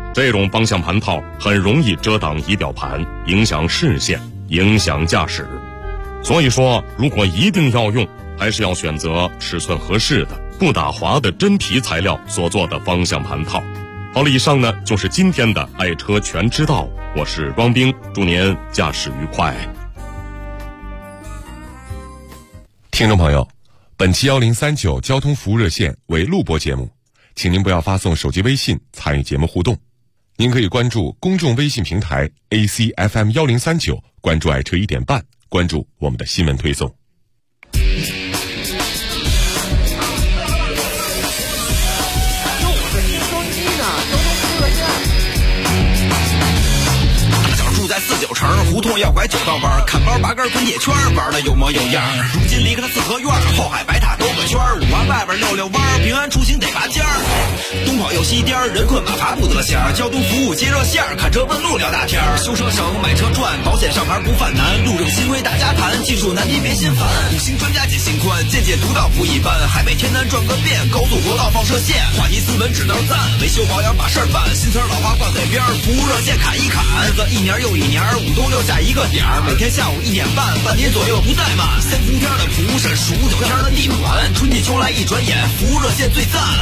这种方向盘套很容易遮挡仪表盘，影响视线，影响驾驶。所以说，如果一定要用，还是要选择尺寸合适的、不打滑的真皮材料所做的方向盘套。好了，以上呢就是今天的爱车全知道，我是光兵，祝您驾驶愉快。 听众朋友，本期1039交通服务热线为录播节目，请您不要发送手机微信参与节目互动。您可以关注公众微信平台 ACFM1039，关注爱车1点半，关注我们的新闻推送。 49城胡同要拐9道弯，看包拔根滚铁圈，玩的有模有样。如今离开了四合院，后海白塔兜个圈，5环外边溜溜弯，平安出行得拔尖儿。东跑又西颠，人困马乏不得闲。交通服务接热线，看车问路聊大天。修车省，买车赚，保险上牌不犯难。路政新规大家谈，技术难题别心烦。5星专家解心宽，见解独到不一般。海北天南转个遍，高速国道放射线。话题斯文只道赞，维修保养把事儿办。新词老话挂嘴边，服务热线侃一侃。日子一年又一年，5冬6夏一个点儿，每天下午1点半，半年左右不怠慢。3伏天的蒲是数9天的地暖，春季秋来一转眼，服务热线最赞。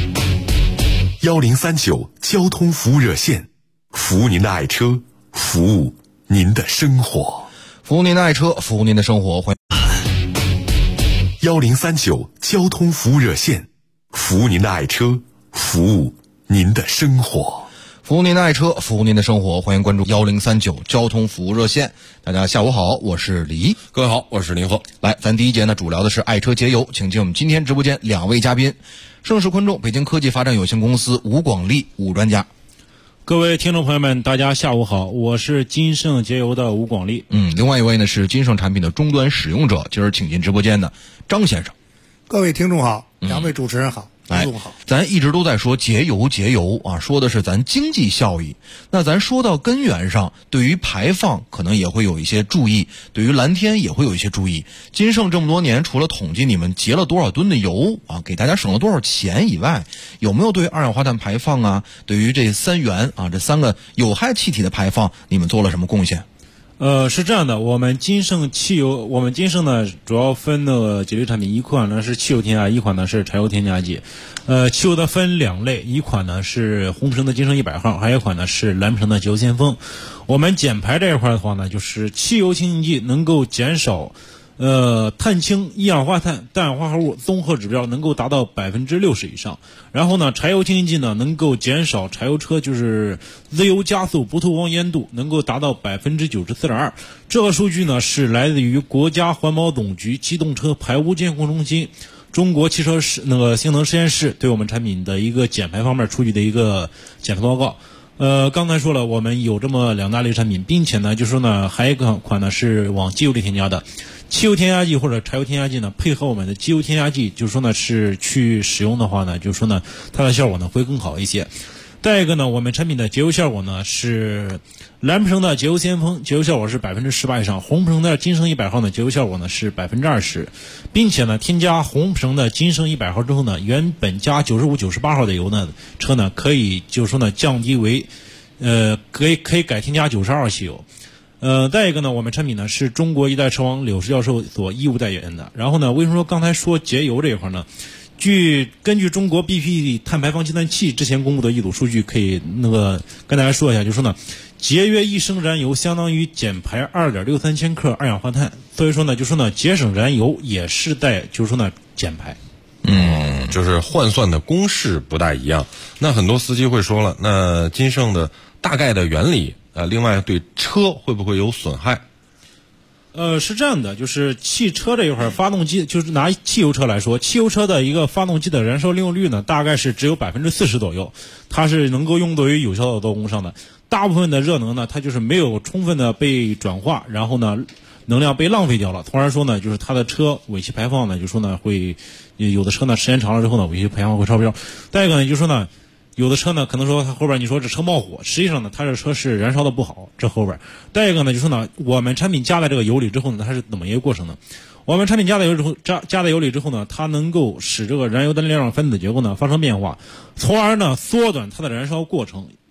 1039交通服务热线，服务您的爱车，服务您的生活， 服务您的爱车，服务您的生活。欢迎 1039交通服务热线，服务您的爱车，服务您的生活。 服务您的爱车，服务您的生活，欢迎关注1039交通服务热线。大家下午好，我是李一。 各位好，我是林鹤。 来，咱第一节呢主聊的是爱车节油，请进我们今天直播间2位嘉宾，盛世昆众北京科技发展有限公司吴广利吴专家。 各位听众朋友们，大家下午好，我是金盛节油的吴广利。 另外一位呢是金盛产品的终端使用者，今儿请进直播间的张先生。 各位听众好，2位主持人好。 咱一直都在说节油啊，说的是咱经济效益。那咱说到根源上，对于排放可能也会有一些注意，对于蓝天也会有一些注意。金盛这么多年，除了统计你们节了多少吨的油啊，给大家省了多少钱以外，有没有对二氧化碳排放啊，对于这3元啊，这3个有害气体的排放，你们做了什么贡献？ 是这样的，我们金盛呢主要分的节油产品，一款呢是汽油添加，一款呢是柴油添加剂。汽油的分2类，一款呢是红普生的金盛100号，还有一款呢是蓝普生的节油先锋。我们减排这一块的话呢，就是汽油清净剂能够减少碳氢、一氧化碳、氮氧化合物综合指标能够达到60%以上。然后呢，柴油清净剂呢能够减少柴油车就是自由加速不透光烟度能够达到94.2%。这个数据呢是来自于国家环保总局机动车排污监控中心、中国汽车性能实验室对我们产品的一个减排方面出具的一个减排报告。刚才说了，我们有这么2大类产品，并且呢，就说呢，还有一个款呢是往机油里添加的，汽油添加剂或者柴油添加剂呢，配合我们的机油添加剂，就是说呢是去使用的话呢，就是说呢，它的效果呢会更好一些。再一个呢，我们产品的节油效果呢是蓝普生的节油先锋，节油效果是18%以上；红普生的金盛100号呢，节油效果呢是20%，并且呢，添加红普生的金盛100号之后呢，原本加95、98号的油呢，车呢可以就是说呢降低为，可以改添加92号汽油。再一个呢，我们产品呢是中国一代车王柳石教授所义务代言的。然后呢，为什么说刚才说节油这一块呢？根据中国 BP 碳排放计算器之前公布的一组数据，可以跟大家说一下，就是说呢，节约1升燃油相当于减排2.63千克二氧化碳，所以说呢，就说呢，节省燃油也是在就是说呢减排。 就是换算的公式不大一样。那很多司机会说了，那金盛的大概的原理，另外对车会不会有损害？ 是这样的，就是汽车这一块发动机，就是拿汽油车来说，汽油车的一个发动机的燃烧利用率呢，大概是只有40%左右，它是能够用作于有效的做工上的。大部分的热能呢，它就是没有充分的被转化，然后呢，能量被浪费掉了。从而说呢，就是它的车尾气排放呢，就说呢会有的车呢时间长了之后呢，尾气排放会超标。再一个呢，就说呢，有的车呢可能说它后边你说这车冒火，实际上呢它这车是燃烧的不好，这后边。再一个呢，就说呢，我们产品加在这个油里之后呢，它是怎么一个过程呢？我们产品加在油里之后呢，它能够使这个燃油的链状分子结构呢发生变化，从而呢缩短它的燃烧过程。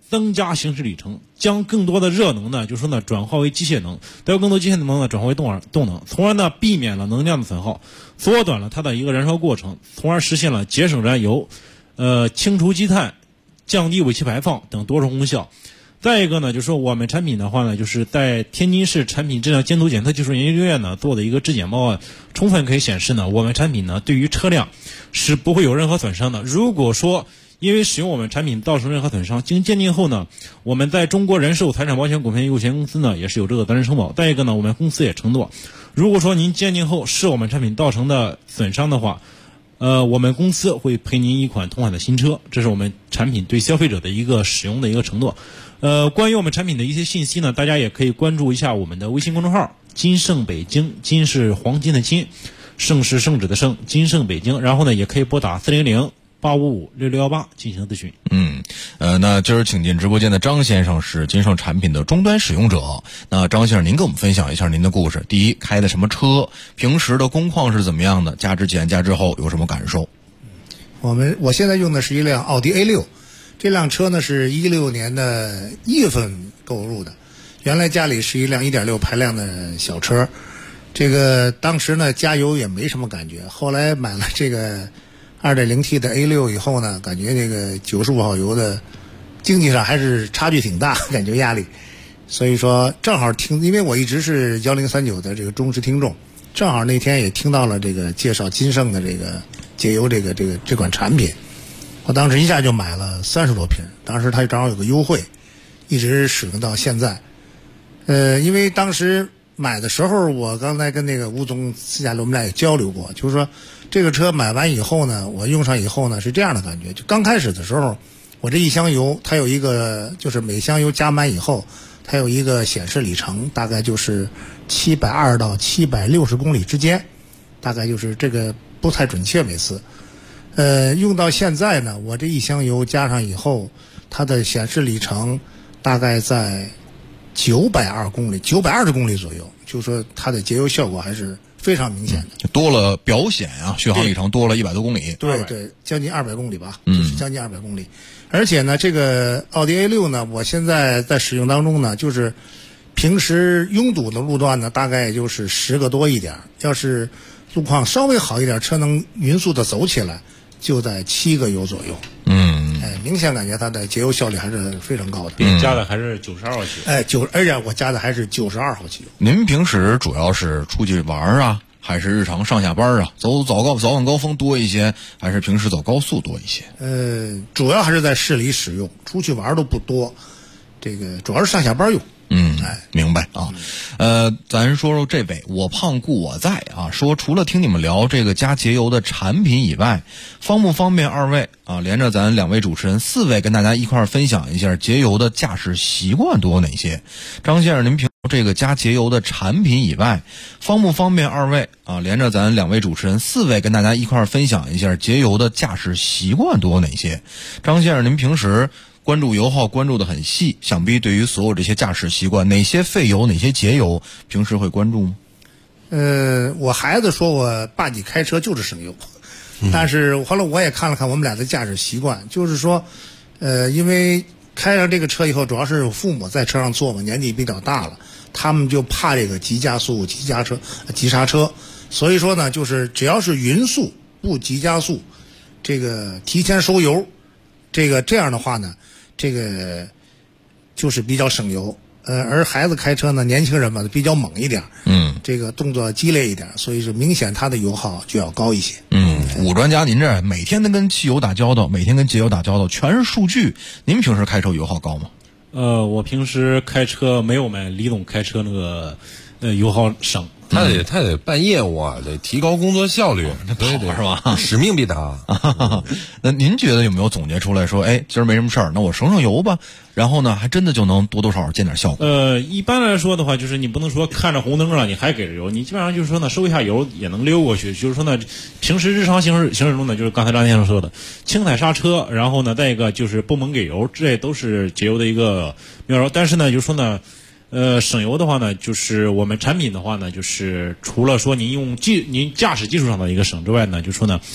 增加行驶里程，将更多的热能呢，就是说呢转化为机械能，再有更多机械能呢转化为动能，从而呢避免了能量的损耗，缩短了它的一个燃烧过程，从而实现了节省燃油、清除积碳、降低尾气排放等多重功效。再一个呢，就是说我们产品的话呢，就是在天津市产品质量监督检测技术研究院呢做的一个质检报告，充分可以显示呢，我们产品呢对于车辆是不会有任何损伤的。如果说因为使用我们产品造成任何损伤，经鉴定后呢，我们在中国人寿财产保险股份有限公司呢也是有这个责任承保。再一个呢，我们公司也承诺，如果说您鉴定后是我们产品造成的损伤的话，我们公司会赔您一款同款的新车，这是我们产品对消费者的一个使用的一个承诺。关于我们产品的一些信息呢，大家也可以关注一下我们的微信公众号“金盛北京”，金是黄金的金，盛是圣旨的盛，金盛北京。然后呢，也可以拨打400-855-6618进行咨询。 那今儿请进直播间的张先生是金盛产品的终端使用者。那张先生，您跟我们分享一下您的故事。第一，开的什么车？平时的工况是怎么样的？加之前加之后有什么感受？ 我现在用的是一辆奥迪 A6， 这辆车呢是16年的1月份购入的。原来家里是一辆 1.6 排量的小车，这个当时呢加油也没什么感觉，后来买了这个2.0T 的 A6 以后呢，感觉这个95号油的经济上还是差距挺大，感觉压力。所以说正好因为我一直是1039的这个忠实听众，正好那天也听到了这个介绍金盛的这个节油这款产品，我当时一下就买了30多瓶，当时它正好有个优惠，一直使用到现在。因为当时买的时候，我刚才跟那个吴总私下里我们俩也交流过，就是说这个车买完以后呢，我用上以后呢是这样的感觉，就刚开始的时候，我这一箱油它有一个，就是每箱油加满以后，它有一个显示里程，大概就是720到760公里之间，大概就是这个不太准确每次。用到现在呢，我这一箱油加上以后，它的显示里程大概在920公里，920公里左右，就是说它的节油效果还是非常明显的。 多了表显啊，续航里程多了100多公里。 对，将近200公里吧，就是将近200公里。而且呢，这个奥迪 A6 呢，我现在在使用当中呢，就是平时拥堵的路段呢，大概也就是10个多一点，要是路况稍微好一点，车能匀速的走起来，就在7个油左右。明显感觉它的节油效率还是非常高的。 并加的还是92号汽油。 而且我加的还是92号汽油。 您平时主要是出去玩啊，还是日常上下班啊？早晚高峰多一些，还是平时走高速多一些？ 主要还是在市里使用，出去玩都不多。这个主要是上下班用。 明白啊。咱说说这位我胖故我在啊，说除了听你们聊这个加节油的产品以外，方不方便二位啊连着咱2位主持人4位跟大家一块儿分享一下节油的驾驶习惯都有哪些？张先生，您评这个加节油的产品以外，方不方便二位啊连着咱2位主持人4位跟大家一块儿分享一下节油的驾驶习惯都有哪些？张先生，您平时关注油耗关注的很细，想必对于所有这些驾驶习惯，哪些费油哪些节油平时会关注吗？ 我孩子说我爸你开车就是省油，但是后来我也看了看我们俩的驾驶习惯，就是说因为开上这个车以后，主要是父母在车上坐嘛，年纪比较大了，他们就怕这个急加速急刹车，所以说呢，就是只要是匀速不急加速，这个提前收油，这样的话呢，这个就是比较省油。而孩子开车呢，年轻人嘛比较猛一点，这个动作激烈一点，所以是明显他的油耗就要高一些。 武专家，您这每天都跟汽油打交道，每天跟节油打交道，全是数据。您平时开车油耗高吗？ 我平时开车没有我们李总开车那个油耗省。 他得办业务啊，得提高工作效率，对是吧？ 使命必达。 那您觉得有没有总结出来说，今儿没什么事儿，那我省油吧？然后呢，还真的就能多多少少见点效果。 一般来说的话，就是你不能说看着红灯了你还给着油，你基本上就是说呢，收一下油也能溜过去。就是说呢，平时日常行驶中呢，就是刚才张先生说的，轻踩刹车，然后呢，再一个就是不猛给油，这都是节油的一个妙招。但是呢，就是说呢。省油的话呢，就是我们产品的话呢，就是除了说您驾驶技术上的一个省之外呢，就是说呢，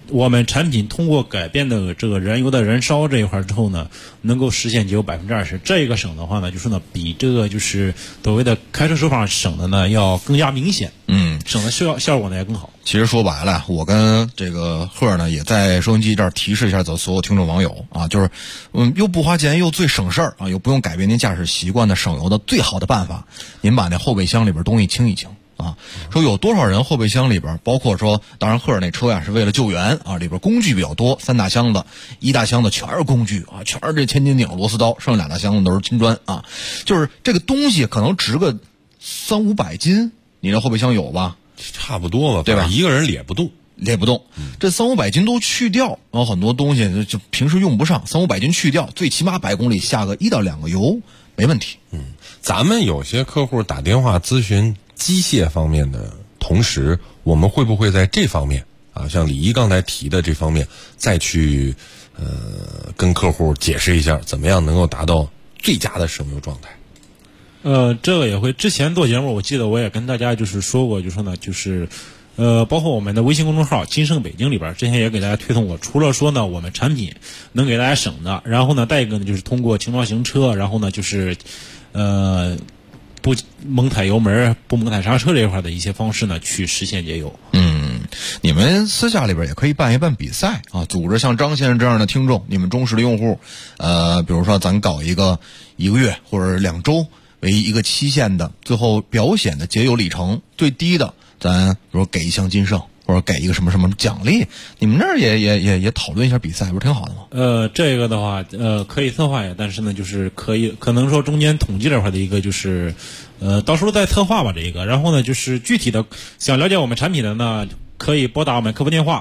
我们产品通过改变的这个燃油的燃烧这一块之后呢，能够实现节油20%。这个省的话呢，就是呢比这个就是所谓的开车手法省的呢要更加明显，省的效果呢也更好。 其实说白了，我跟这个贺呢也在收音机这儿提示一下咱所有听众网友啊，就是又不花钱又最省事儿啊，又不用改变您驾驶习惯的省油的最好的办法，您把那后备箱里边东西清一清。啊，说有多少人后备箱里边，包括说，当然赫尔那车呀是为了救援啊，里边工具比较多，3大箱子，1大箱子全是工具啊，全是这千斤顶、螺丝刀，剩下2大箱子都是金砖啊。就是这个东西可能值个300-500斤，你这后备箱有吧？ 差不多吧， 对吧？ 一个人咧不动。 这300-500斤都去掉，然后很多东西就平时用不上，300-500斤去掉，最起码100公里下个1到2个油没问题。 咱们有些客户打电话咨询机械方面的同时，我们会不会在这方面啊，像李一刚才提的这方面，再去跟客户解释一下，怎么样能够达到最佳的省油状态？ 这个也会。之前做节目，我记得我也跟大家就是说过，就说呢，就是包括我们的微信公众号“金盛北京”里边，之前也给大家推送过。除了说呢，我们产品能给大家省的，然后呢，再一个呢，就是通过轻装行车，然后呢，就是不猛踩油门、不猛踩刹车这一块的一些方式呢，去实现节油。 你们私下里边也可以办一办比赛啊，组织像张先生这样的听众，你们忠实的用户，比如说咱搞一个1个月或者2周为一个期限的，最后表显的节油里程最低的，咱比如给一箱金盛，或者给一个什么什么奖励，你们那儿也讨论一下比赛，不是挺好的吗？ 这个的话，可以策划呀，但是呢，就是可能说中间统计这块的一个就是，到时候再策划吧这一个。然后呢，就是具体的想了解我们产品的呢，可以拨打我们客服电话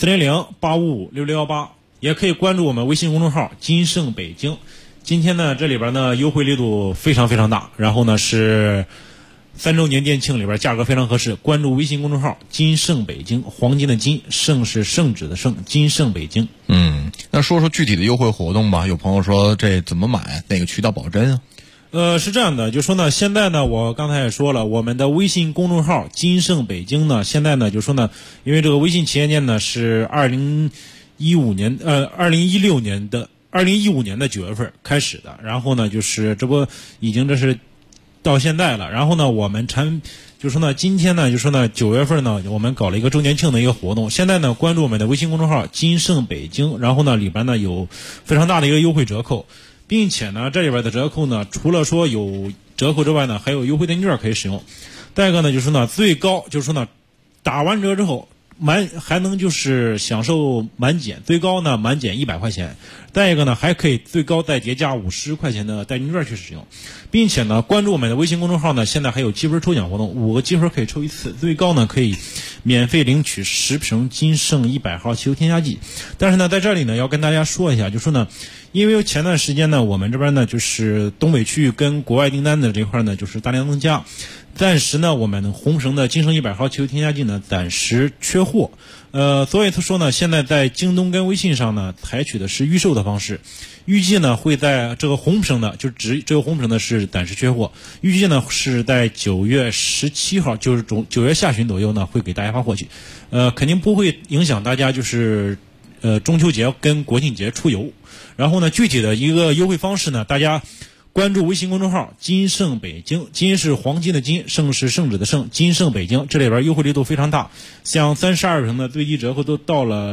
400-855-6618，也可以关注我们微信公众号“金盛北京”。今天呢，这里边呢优惠力度非常非常大，然后呢是3周年店庆里边价格非常合适，关注微信公众号“金盛北京”，黄金的金，盛是圣旨的盛，金盛北京。 那说说具体的优惠活动吧。有朋友说这怎么买，哪个渠道保真啊？ 是这样的，就说呢，现在呢，我刚才也说了，我们的微信公众号“金盛北京”呢，现在呢，就说呢，因为这个微信企业店呢是2015年的9月份开始的，然后呢，就是这不已经这是到现在了，然后呢，我们就说呢，今天呢，就说呢，9月份呢，我们搞了一个周年庆的一个活动。现在呢，关注我们的微信公众号“金盛北京”，然后呢，里边呢有非常大的一个优惠折扣，并且呢，这里边的折扣呢，除了说有折扣之外呢，还有优惠的券可以使用。再一个呢，就是呢，最高就是说呢，打完折之后还能就是享受满减，最高呢满减100块钱。再一个呢，还可以最高再叠加50块钱的代金券去使用，并且呢，关注我们的微信公众号呢，现在还有积分抽奖活动，5个积分可以抽1次，最高呢可以免费领取10瓶金盛100号汽油添加剂。但是呢，在这里呢要跟大家说一下，就说呢，因为前段时间呢，我们这边呢就是东北区域跟国外订单的这块呢就是大量增加，暂时呢我们红绳的金盛100号汽油添加剂呢暂时缺货。所以他说呢，现在在京东跟微信上呢采取的是预售的方式，预计呢会在这个红绳的，就只这个红绳的是暂时缺货，预计呢是在9月17号，就是9月下旬左右呢会给大家发货去，肯定不会影响大家就是中秋节跟国庆节出游。然后呢，具体的一个优惠方式呢，大家关注微信公众号“金盛北京”，金是黄金的金，盛是圣旨的盛，金盛北京，这里边优惠力度非常大，像32瓶的最低折扣都到了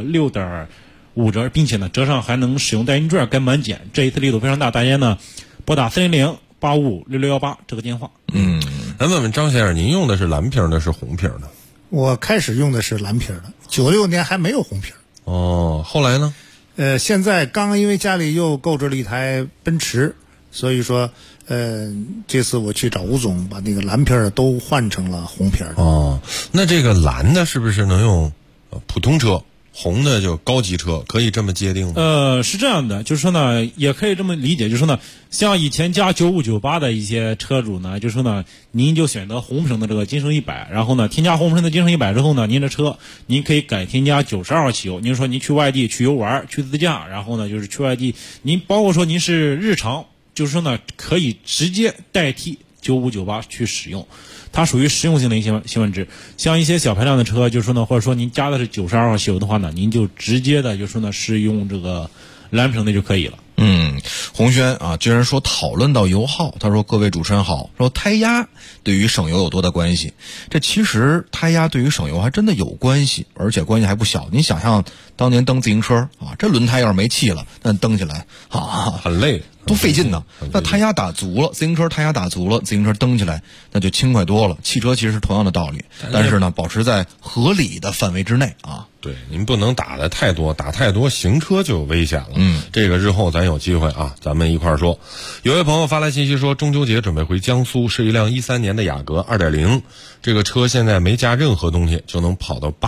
6.5折，并且呢，折上还能使用代金券跟满减，这一次力度非常大，大家呢拨打400-855-6618这个电话。 来问问张先生，您用的是蓝瓶的，是红瓶的？ 我开始用的是蓝瓶的，96年还没有红瓶。 后来呢？ 现在刚因为家里又购置了一台奔驰。所以说，这次我去找吴总，把那个蓝片都换成了红片的。 那这个蓝的是不是能用普通车，红的就高级车，可以这么界定吗？ 是这样的，就是说呢，也可以这么理解，就是说呢，像以前加95、98的一些车主呢，就是说呢，您就选择红绳的这个金盛100，然后呢，添加红绳的金盛100之后呢，您的车您可以改添加92号汽油。您说您去外地去游玩、去自驾，然后呢，就是去外地，您包括说您是日常。就是说呢，可以直接代替 9598去使用，它属于实用性的一些新闻值。像一些小排量的车，就是说呢，或者说您加的是92号汽油的话呢，您就直接的就是说呢是用这个蓝屏的就可以了。 洪轩啊，居然说讨论到油耗，他说各位主持人好，说胎压对于省油有多大关系？这其实胎压对于省油还真的有关系，而且关系还不小。您想象当年蹬自行车啊，这轮胎要是没气了，那蹬起来很累， 多费劲呢。那胎压打足了，自行车胎压打足了，自行车蹬起来那就轻快多了。汽车其实是同样的道理，但是呢，保持在合理的范围之内啊。 对，您不能打的太多，打太多行车就有危险了。这个日后咱有机会啊，咱们一块儿说。有位朋友发来信息说，中秋节准备回江苏，是一辆13年的雅阁 2.0， 这个车现在没加任何东西就能跑到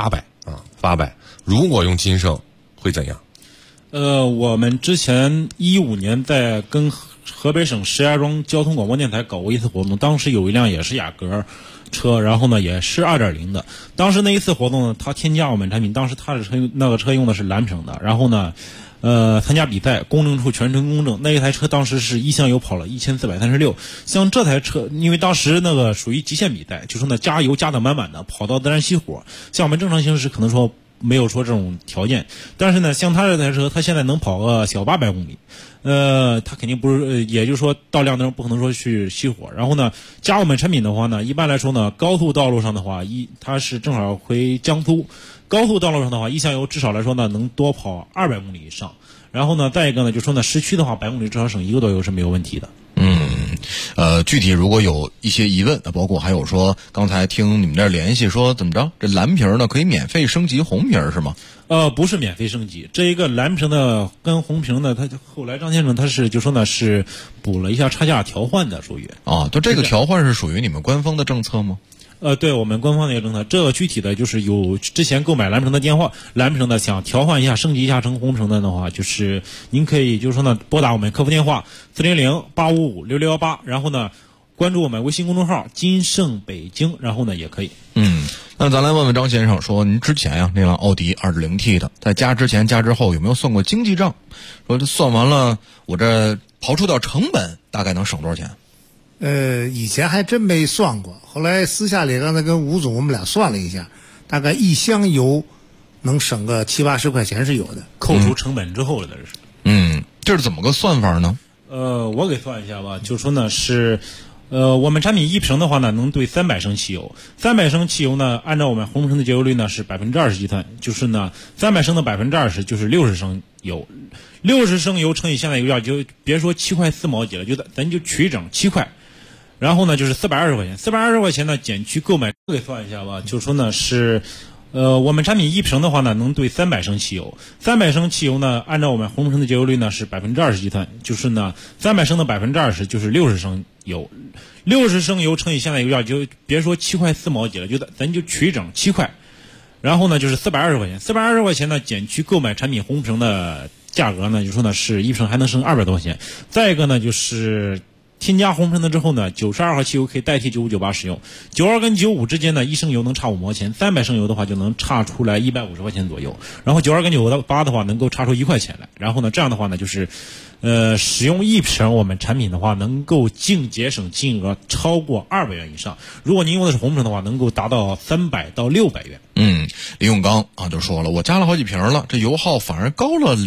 800，如果用金盛会怎样？ 我们之前15年在跟河北省石家庄交通广播电台搞过一次活动，当时有一辆也是雅阁车，然后呢也是 2.0 的。当时那一次活动呢，他添加我们产品，当时他的那个车用的是蓝屏的，然后呢参加比赛，公证处全程公证，那一台车当时是一箱油跑了1436。像这台车，因为当时那个属于极限比赛，就说呢加油加的满满的，跑到自然熄火。像我们正常行驶可能说没有说这种条件，但是呢，像他这台车，他现在能跑个小800公里，他肯定不是，也就是说到亮灯不可能说去熄火。然后呢，加我们产品的话呢，一般来说呢，高速道路上的话，它是正好回江苏，高速道路上的话，一箱油至少来说呢，能多跑200公里以上。然后呢，再一个呢，就说呢，市区的话，100公里至少省1个多油是没有问题的。 具体如果有一些疑问，包括还有说刚才听你们这儿联系说怎么着，这蓝屏呢可以免费升级红屏是吗？ 不是免费升级，这一个蓝屏的跟红屏的，他后来张先生他是就说呢是补了一下差价调换的，属于就这个调换是属于你们官方的政策吗？ 对我们官方的一个政策，这个具体的就是有之前购买蓝屏的电话，蓝屏的想调换一下升级一下成红屏的话，就是您可以就是说呢拨打我们客服电话400-855-6618，然后呢关注我们微信公众号金盛北京，然后呢也可以。 那咱来问问张先生，说您之前呀那辆奥迪 2.0T 的，在加之前加之后有没有算过经济账？说这算完了，我这刨除掉成本大概能省多少钱？ 以前还真没算过，后来私下里刚才跟吴总我们俩算了一下，大概一箱油能省个70-80块钱是有的， 扣除成本之后的是。 这是怎么个算法呢？ 我给算一下吧，就说呢是。我们产品1瓶的话呢，能兑300升汽油。300升汽油呢，按照我们红屏的节油率呢是20%计算，就是呢300升的20%就是60升油，60升油乘以现在油价就别说7块4毛几了，咱就取整7块，然后呢就是420块钱，420块钱呢减去购买，给算一下吧，就说呢是。我们产品1瓶的话呢，能兑300升汽油。300升汽油呢，按照我们红屏的节油率呢是20%计算，就是呢300升的20%就是60升油，60升油乘以现在油价就别说7块4毛几了，咱就取整7块，然后呢就是420块钱，420块钱呢减去购买产品红屏的价格呢，就说呢是1瓶还能省200多块钱。再一个呢就是添加红屏的之后呢，92号汽油可以代替9598使用，92跟95之间呢，1升油能差5毛钱，300升油的话就能差出来150块钱左右，然后92跟98的话能够差出1块钱来，然后呢这样的话呢就是，使用1瓶我们产品的话，能够净节省金额超过200元以上，如果您用的是红屏的话，能够达到300到600元。 李永刚就说了，我加了好几瓶了，这油耗反而高了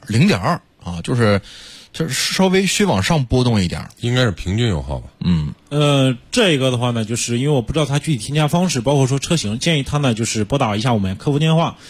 0.2就是稍微需往上波动一点， 应该是平均油耗吧。 这个的话呢，就是因为我不知道它具体添加方式，包括说车型，建议他呢就是拨打一下我们客服电话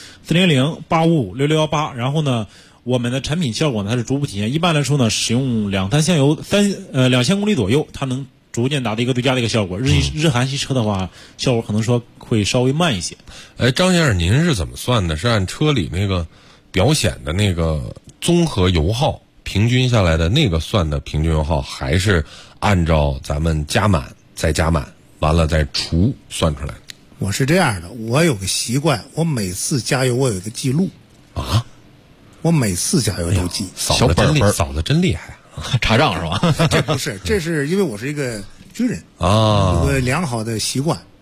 400-855-6618，然后呢我们的产品效果呢它是逐步体现。一般来说呢，使用2-3箱油2000公里左右，它能逐渐达到一个最佳的一个效果。日韩系车的话，效果可能说会稍微慢一些。 张先生，您是怎么算的？是按车里那个表显的那个综合油耗平均下来的那个算的平均油耗，还是按照咱们加满再加满完了再除算出来的？ 我是这样的，我有个习惯，我每次加油我有一个记录啊， 我每次加油都记。 嫂子真厉害啊， 查账是吧？ 这不是，这是因为我是一个军人啊， 有个良好的习惯。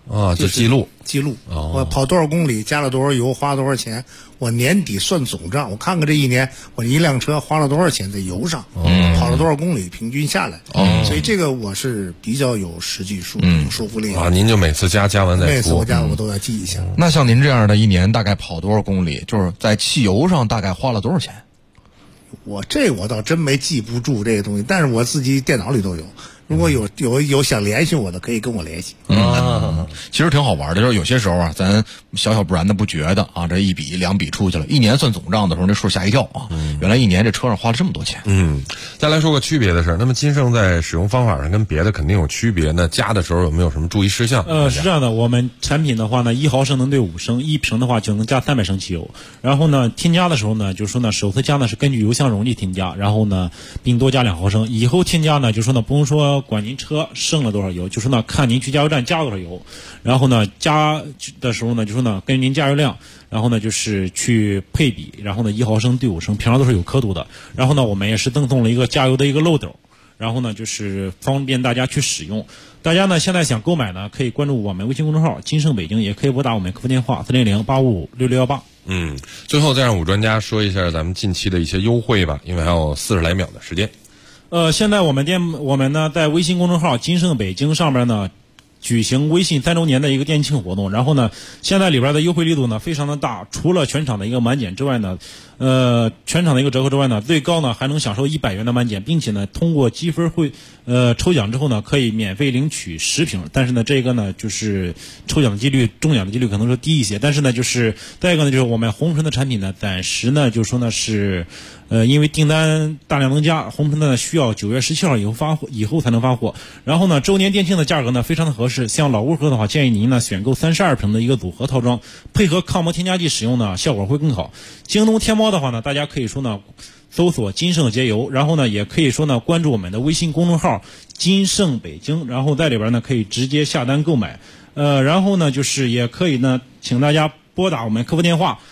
啊，就记录。 我跑多少公里，加了多少油，花多少钱，我年底算总账，我看看这一年我一辆车花了多少钱在油上，跑了多少公里，平均下来。所以这个我是比较有实际数，有说服力啊。您就每次加完再说， 每次我加我都要记一下。 那像您这样的一年大概跑多少公里，就是在汽油上大概花了多少钱？ 我倒真没记不住这个东西，但是我自己电脑里都有。如果有想联系我的，可以跟我联系。 其实挺好玩的，就是有些时候啊，咱小不然的不觉得啊，这一笔两笔出去了，一年算总账的时候，那数吓一跳啊！原来一年这车上花了这么多钱。 再来说个区别的事儿，那么金盛在使用方法上跟别的肯定有区别，那加的时候有没有什么注意事项？ 是这样的，我们产品的话呢，1毫升能兑5升，1瓶的话就能加300升汽油。然后呢，添加的时候呢，就是说呢，首次加呢是根据油箱容积添加，然后呢，并多加2毫升。以后添加呢，就说呢，不用说管您车剩了多少油，就说呢，看您去加油站加多少油，然后呢，加的时候呢，就说呢，根据您加油量，然后呢，就是去配比，然后呢，1毫升兑5升，平常都是有刻度的。然后呢，我们也是赠送了一个加油的一个漏斗，然后呢，就是方便大家去使用。大家呢现在想购买呢，可以关注我们微信公众号金盛北京，也可以拨打我们客服电话400-855-6618。 最后再让武专家说一下咱们近期的一些优惠吧，因为还有40来秒的时间。 现在我们呢在微信公众号金盛北京上边呢举行微信3周年的一个店庆活动，然后呢现在里边的优惠力度呢非常的大，除了全场的一个满减之外呢，全场的一个折扣之外呢，最高呢还能享受100元的满减，并且呢通过积分会抽奖之后呢可以免费领取10瓶，但是呢这个呢就是抽奖的几率中奖的几率可能说低一些，但是呢就是再一个呢就是我们红尘的产品呢暂时呢就说呢是因为订单大量增加，红尘呢需要9月17号以后才能发货。然后呢，周年店庆的价格呢非常的合适，像老顾客的话，建议您呢选购32瓶的一个组合套装，配合抗磨添加剂使用呢，效果会更好。京东、天猫的话呢，大家可以说呢搜索金盛节油，然后呢也可以说呢关注我们的微信公众号金盛北京，然后在里边呢可以直接下单购买。然后呢就是也可以呢，请大家拨打我们客服电话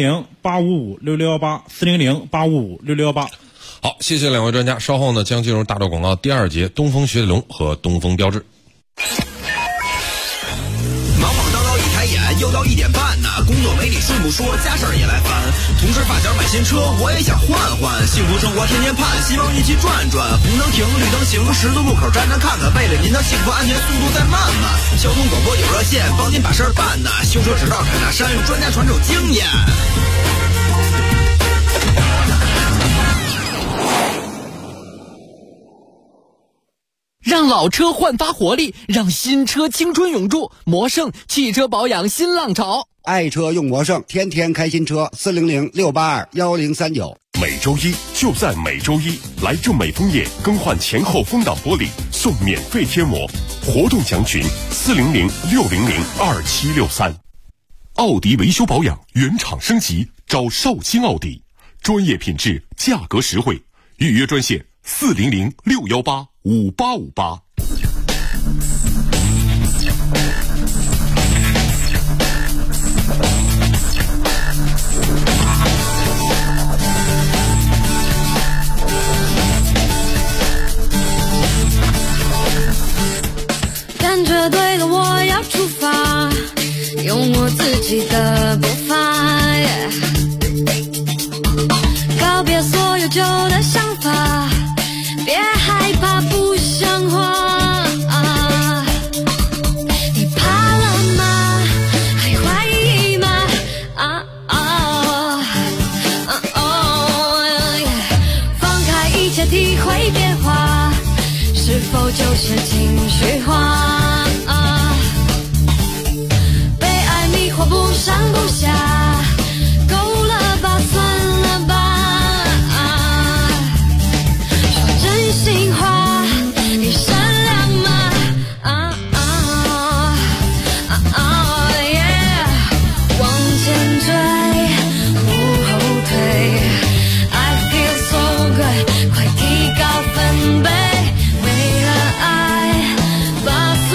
400-855-6618 400-855-6618。 好，谢谢两位专家。稍后呢将进入大道广告第2节，东风雪铁龙和东风标致。 忙忙叨叨一抬眼，又到1点半呢，工作没你顺不说，家事儿也来烦。同事发小买新车，我也想换换，幸福生活天天盼，希望一起转转。红灯停，绿灯行，十字路口站站看看，为了您的幸福安全，速度再慢慢。交通广播有热线，帮您把事儿办呢。修车直道砍大山，用专家传授经验。 让老车焕发活力，让新车青春永驻。魔盛汽车保养新浪潮， 爱车用魔盛，天天开新车。400-682-1039。 每周一就在每周一，来正美枫叶更换前后风挡玻璃，送免费贴膜。活动详询400-600-2763。奥迪维修保养原厂升级，找绍兴奥迪，专业品质，价格实惠。预约专线400-618-5858。 感觉对了，我要出发，用我自己的步伐，告别所有旧的想法，别害怕不像话。你怕了吗？还怀疑吗？放开一切，体会变化，是否就是情绪化？被爱迷惑不上不下，够了吧，算了吧。说真心话，你善良吗？往前追，不后退。I feel so good， 快提高分贝。为了爱，把所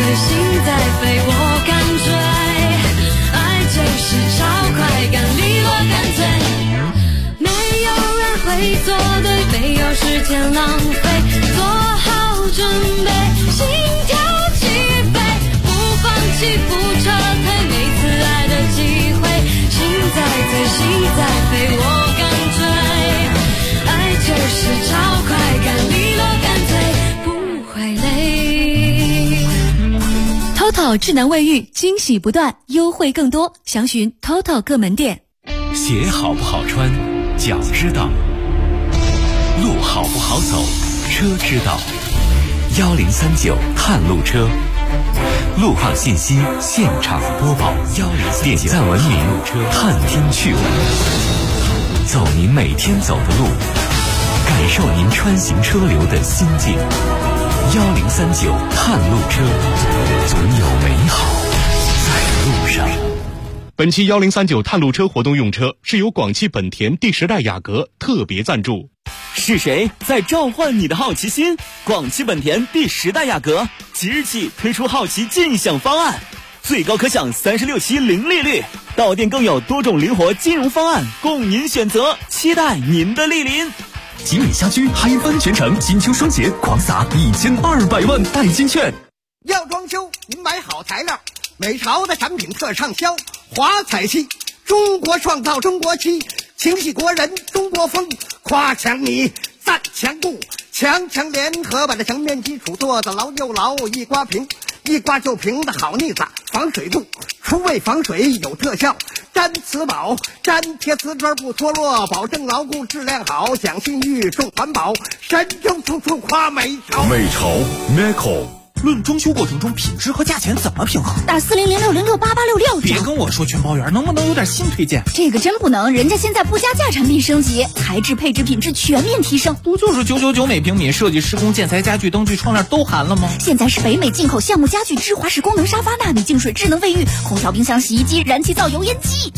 心在飞，我敢追，爱就是超快感，利落干脆，没有人会做对，没有时间浪费，做好准备，心跳起飞，不放弃不撤退，每次爱的机会，心在飞，心在飞，我敢追，爱就是超快感，利落干脆，不会累。 TOTO 智能卫浴，惊喜不断，优惠更多，详询 TOTO 各门店。 鞋好不好穿，脚知道；路好不好走，车知道。1039探路车，路况信息现场播报。点赞文明，探听趣闻，走您每天走的路，感受您穿行车流的心境。1039探路车，总有美好在路上。 本期1039探路车活动用车是由广汽本田第10代雅阁特别赞助。 是谁在召唤你的好奇心？广汽本田第10代雅阁即日起推出好奇尽享方案，最高可享36期零利率，到店更有多种灵活金融方案供您选择，期待您的莅临。 集美家居嗨翻全城，金秋双节狂撒1200万代金券。 要装修，您买好材料，美潮的产品特畅销，华彩漆，中国创造中国漆，情系国人中国风，夸墙你赞墙固，强联合把这墙面基础做得牢又牢，一刮平，一刮就平的好腻子，防水度，除味防水有特效，粘瓷宝，粘贴瓷砖不脱落，保证牢固质量好，讲信誉重环保，神州处处夸美潮。 美潮 Meco。论装修过程中品质和价钱怎么平衡？ 打4006068866。 别跟我说全包圆，能不能有点新推荐？ 这个真不能，人家现在不加价产品升级，材质配置品质全面提升。 不就是999每平米，设计施工建材家具灯具窗帘都含了吗？ 现在是北美进口橡木家具、芝华士功能沙发、纳米净水、智能卫浴、空调、冰箱、洗衣机、燃气灶、油烟机。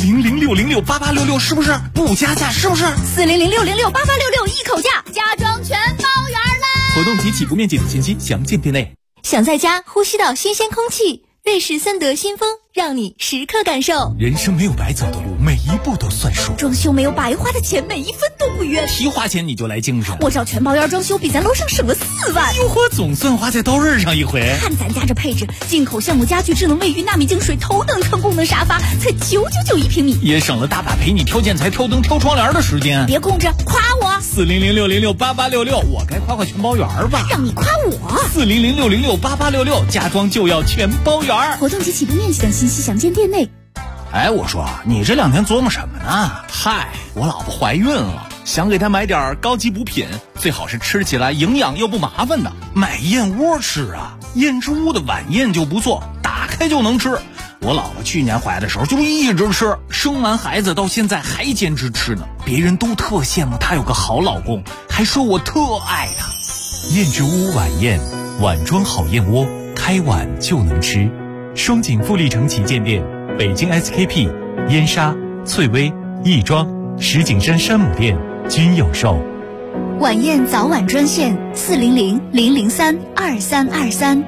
4006068866是不是不加价？是不是 4006068866一口价，家装全包圆啦！ 活动及起步面积等信息详见店内。 想在家呼吸到新鲜空气，瑞士森德新风让你时刻感受。 人生没有白走的路，每一步都算数。 装修没有白花的钱，每一分都不冤。 提花钱你就来精神， 我找全包圆装修比咱楼上省了4万。 哟呵，总算花在刀刃上一回。 看咱家这配置，进口橡木家具、智能卫浴、纳米净水、头等舱功能沙发，才999一平米， 也省了大把陪你挑建材、挑灯、挑窗帘的时间。 别空着，夸我。 4006068866，我该夸全包圆吧？ 让你夸我。 4006068866，家装就要全包圆。 活动及起步面积等信息详见店内。 哎，我说你这2天琢磨什么呢？嗨，我老婆怀孕了，想给她买点高级补品，最好是吃起来营养又不麻烦的。买燕窝吃啊，燕之屋的晚宴就不错，打开就能吃。我老婆去年怀的时候就一直吃，生完孩子到现在还坚持吃呢。别人都特羡慕她有个好老公，还说我特爱她。燕之屋晚宴，碗装好燕窝，开碗就能吃。双井富力城旗舰店，北京 SKP、燕莎、翠微、亦庄、石景山山姆店均有售。 晚宴早晚专线400-003-2323。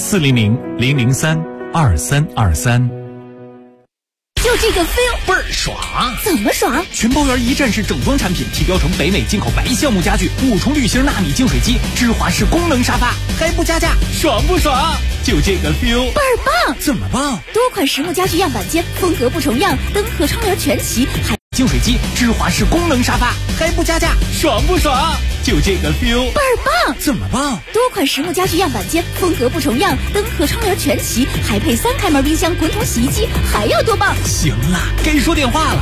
400-003-2323。 就这个 feel 倍儿爽！ 怎么爽？ 全包圆一站式整装产品，提标成北美进口白橡木家具，5重滤芯纳米净水机，芝华士功能沙发，还不加价，爽不爽？就这个 feel 倍儿棒！ 怎么棒？ 多款实木家具样板间，风格不重样，灯和窗帘全齐，还净水机，芝华士功能沙发，还不加价，爽不爽？就这个 feel 倍儿棒！ 怎么棒？ 多款实木家具样板间，风格不重样，灯和窗帘全齐，还配3开门冰箱、滚筒洗衣机，还要多棒？ 行了，该说电话了。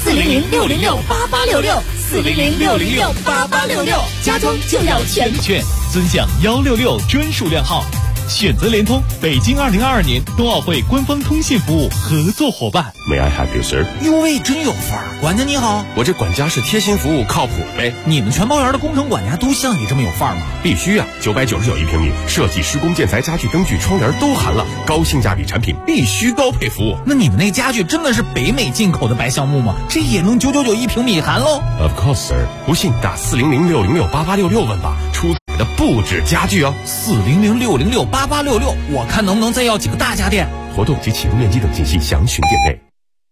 400-606-8866，400-606-8866，家装就要全券，尊享166专属靓号。选择联通，北京2022年冬奥会官方通信服务合作伙伴。 May I have you, sir？ 哟喂，真有范儿！管家你好， 我这管家是贴心服务，靠谱呗。 你们全包圆的工程管家都像你这么有范儿吗？ 必须啊！999一平米，设计、施工、建材、家具、灯具、窗帘都含了，高性价比产品必须高配服务。 那你们那家具真的是北美进口的白橡木吗？这也能999一平米含喽 ？Of course, sir。不信打400-606-8866问吧。出的不止家具哦，400-606-8866，我看能不能再要几个大家电。 活动及启用面积等信息详询店内。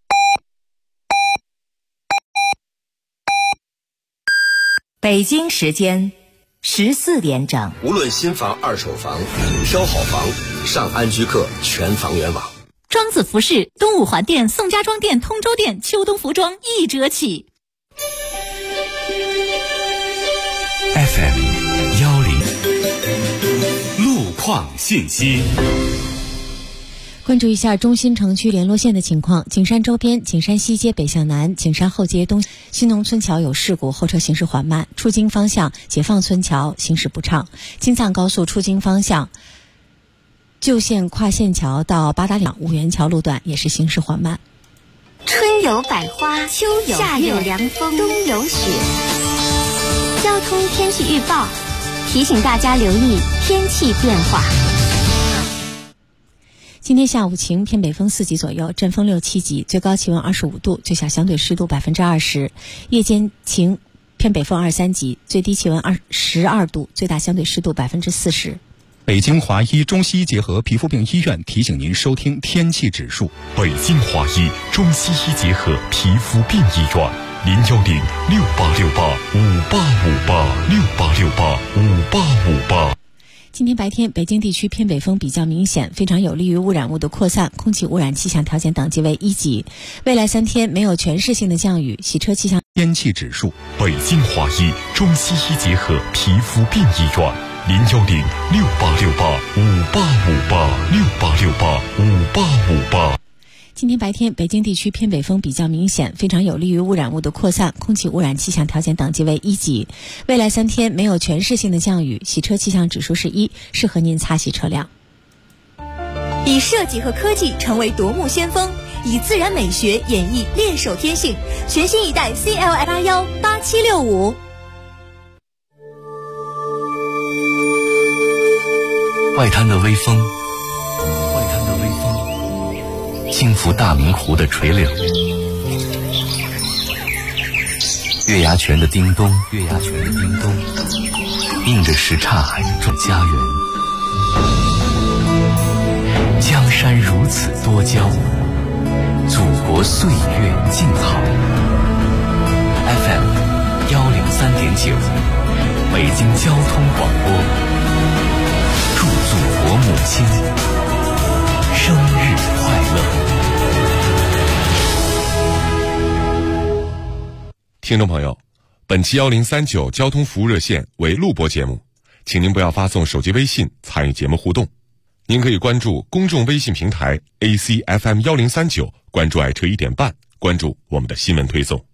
北京时间14点整。 无论新房、二手房，挑好房，上安居客全房源网。 庄子服饰，东五环店、宋家庄店、通州店秋冬服装1折起。 FM 10路况信息。 关注一下中心城区联络线的情况。景山周边景山西街北向南、景山后街东新农村桥有事故，后车行驶缓慢。出京方向解放村桥行驶不畅。京藏高速出京方向旧县跨线桥到八达岭五元桥路段也是行驶缓慢。 春有百花，秋有夏有凉风，冬有雪。交通天气预报提醒大家留意天气变化。 今天下午晴，偏北风4级左右，阵风6、7级，最高气温25度，最小相对湿度20%。夜间晴，偏北风2、3级，最低气温12度，最大相对湿度40%。 北京华医中西医结合皮肤病医院提醒您收听天气指数。 北京华医中西医结合皮肤病医院，010-6868-5858，6868-5858。 今天白天，北京地区偏北风比较明显，非常有利于污染物的扩散，空气污染气象条件等级为1级。未来3天没有全市性的降雨，洗车气象天气指数。 北京华医中西医结合皮肤病医院，010-6868-5858，6868-5858。 今天白天，北京地区偏北风比较明显，非常有利于污染物的扩散，空气污染气象条件等级为1级。未来3天没有全市性的降雨，洗车气象指数是1，适合您擦洗车辆。 以设计和科技成为夺目先锋，以自然美学演绎练手天性，全新一代 CLS818765。 外滩的微风，轻拂大明湖的垂柳，月牙泉的叮咚，映着什刹转家园。江山如此多娇，祖国岁月静好。FM 103.9，北京交通广播，祝祖国母亲生日快乐！ 听众朋友，本期1039交通服务热线为录播节目，请您不要发送手机微信参与节目互动。您可以关注公众微信平台 ACFM 1039，关注爱车1点半，关注我们的新闻推送。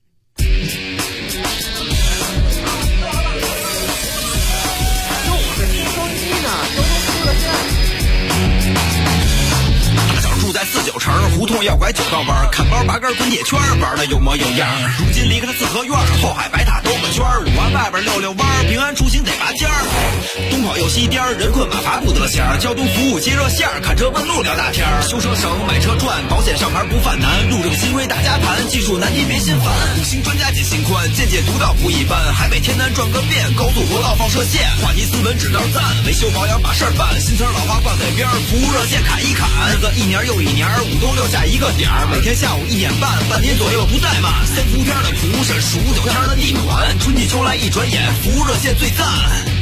4、9城胡同要拐9道弯，看包拔根滚铁圈，玩的有模有样。如今离开了四合院，后海白塔兜个圈，5环外边溜溜弯，平安出行得拔尖儿。东跑右西颠，人困马乏不得闲。交通服务接热线，看车问路聊大天。修车省，买车赚，保险上牌不犯难。路正新规大家谈，技术难题别心烦。5星专家解心宽，见解独到不一般。海北天南转个遍，高速国道放射线。话题斯文指导赞，维修保养把事儿办。新词老话挂嘴边，服务热线砍一砍。日子一年又一年，5冬6夏一个点儿，每天下午1点半，半年左右不怠慢。3伏天的蒲是数9天的地暖，春季秋来一转眼，服务热线最赞。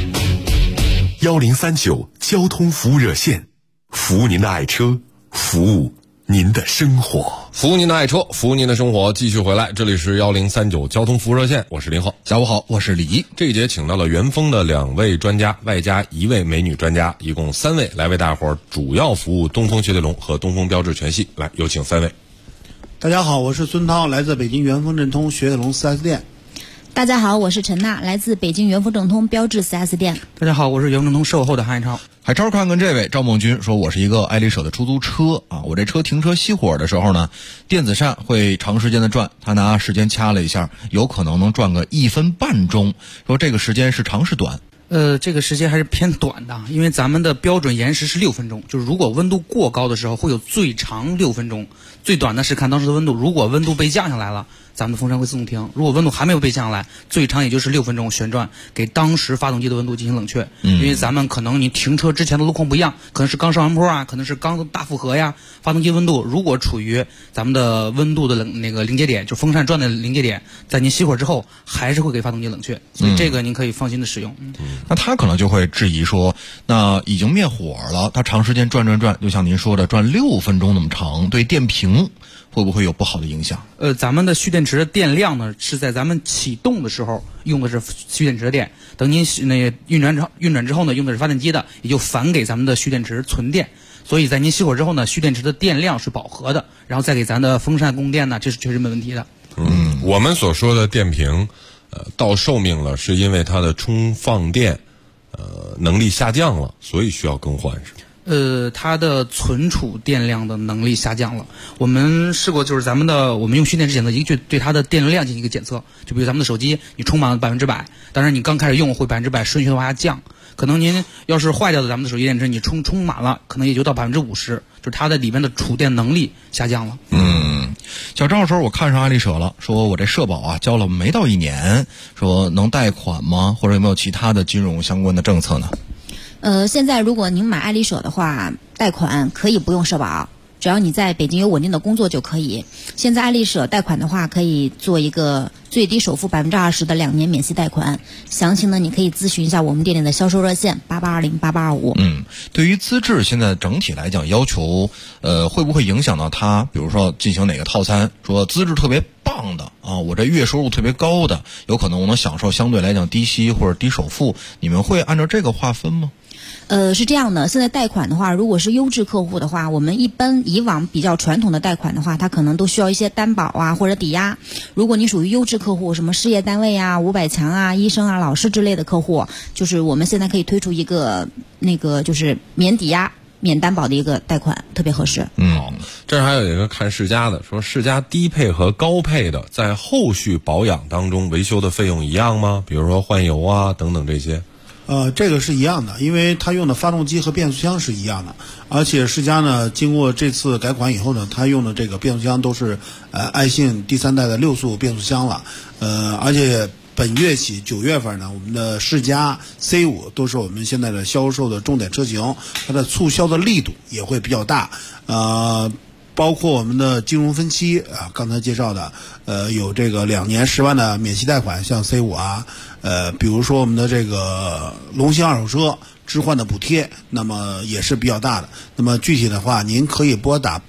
1039交通服务热线，服务您的爱车，服务您的生活， 服务您的爱车，服务您的生活。继续回来，这里是1039交通服务热线，我是林浩。 下午好，我是李怡。 这一节请到了元丰的2位专家，外加1位美女专家，一共3位来为大伙儿主要服务东风雪铁龙和东风标致全系。来，有请3位。 大家好，我是孙涛，来自北京元丰正通雪铁龙4S店。 大家好，我是陈娜，来自北京元丰正通标致4S店。 大家好，我是元丰正通售后的韩海超。 海超看看这位赵梦军说，我是一个爱丽舍的出租车啊，我这车停车熄火的时候呢，电子扇会长时间的转，他拿时间掐了一下，有可能能转个1分半钟，说这个时间是长是短？ 这个时间还是偏短的，因为咱们的标准延时是6分钟，就是如果温度过高的时候会有最长6分钟，最短的是看当时的温度，如果温度被降下来了， 咱们的风扇会自动停。如果温度还没有被降下来，最长也就是6分钟旋转，给当时发动机的温度进行冷却。因为咱们可能你停车之前的路况不一样，可能是刚上完坡啊，可能是刚大负荷呀，发动机温度如果处于咱们的温度的那个临界点，就风扇转的临界点，在您熄火之后还是会给发动机冷却，所以这个您可以放心的使用。 那他可能就会质疑说，那已经灭火了，它长时间转，就像您说的转6分钟那么长，对电瓶会不会有不好的影响？ 咱们的蓄电池的电量呢，是在咱们启动的时候用的是蓄电池的电，等您那运转之后呢，用的是发电机的，也就返给咱们的蓄电池存电。所以在您熄火之后呢，蓄电池的电量是饱和的，然后再给咱的风扇供电呢，这是确实没问题的。 我们所说的电瓶，到寿命了，是因为它的充放电，能力下降了，所以需要更换，是吗？ 它的存储电量的能力下降了。我们试过，就是我们用蓄电池检测仪对它的电流量进行一个检测。就比如咱们的手机，你充满了100%，当然你刚开始用会100%顺序的往下降。可能您要是坏掉的咱们的手机电池，你充满了，可能也就到50%，就是它的里面的储电能力下降了。 小赵说，我看上爱丽舍了，说我这社保啊交了没到1年，说能贷款吗？或者有没有其他的金融相关的政策呢？ 现在如果您买爱丽舍的话，贷款可以不用社保，只要你在北京有稳定的工作就可以。现在爱丽舍贷款的话，可以做一个最低首付20%的2年免息贷款。详情呢，你可以咨询一下我们店里的销售热线88208825。 对于资质现在整体来讲要求，会不会影响到他？比如说进行哪个套餐，说资质特别棒的啊，我这月收入特别高的，有可能我能享受相对来讲低息或者低首付，你们会按照这个划分吗？ 是这样的，现在贷款的话，如果是优质客户的话，我们以往比较传统的贷款的话，它可能都需要一些担保啊或者抵押。如果你属于优质客户，什么事业单位啊、500强啊、医生啊、老师之类的客户，就是我们现在可以推出一个就是免抵押、免担保的一个贷款，特别合适。 好，这儿还有一个看世嘉的，说世嘉低配和高配的在后续保养当中维修的费用一样吗？比如说换油啊等等这些。 这个是一样的，因为它用的发动机和变速箱是一样的，而且世嘉呢，经过这次改款以后呢，它用的这个变速箱都是爱信第3代的6速变速箱了，而且本月起9月份呢，我们的世嘉 C5 都是我们现在的销售的重点车型，它的促销的力度也会比较大，包括我们的金融分期啊，刚才介绍的，有这个2年10万的免息贷款，像 C5 啊，比如说我们的这个龙行二手车置换的补贴，那么也是比较大的。那么具体的话，您可以拨打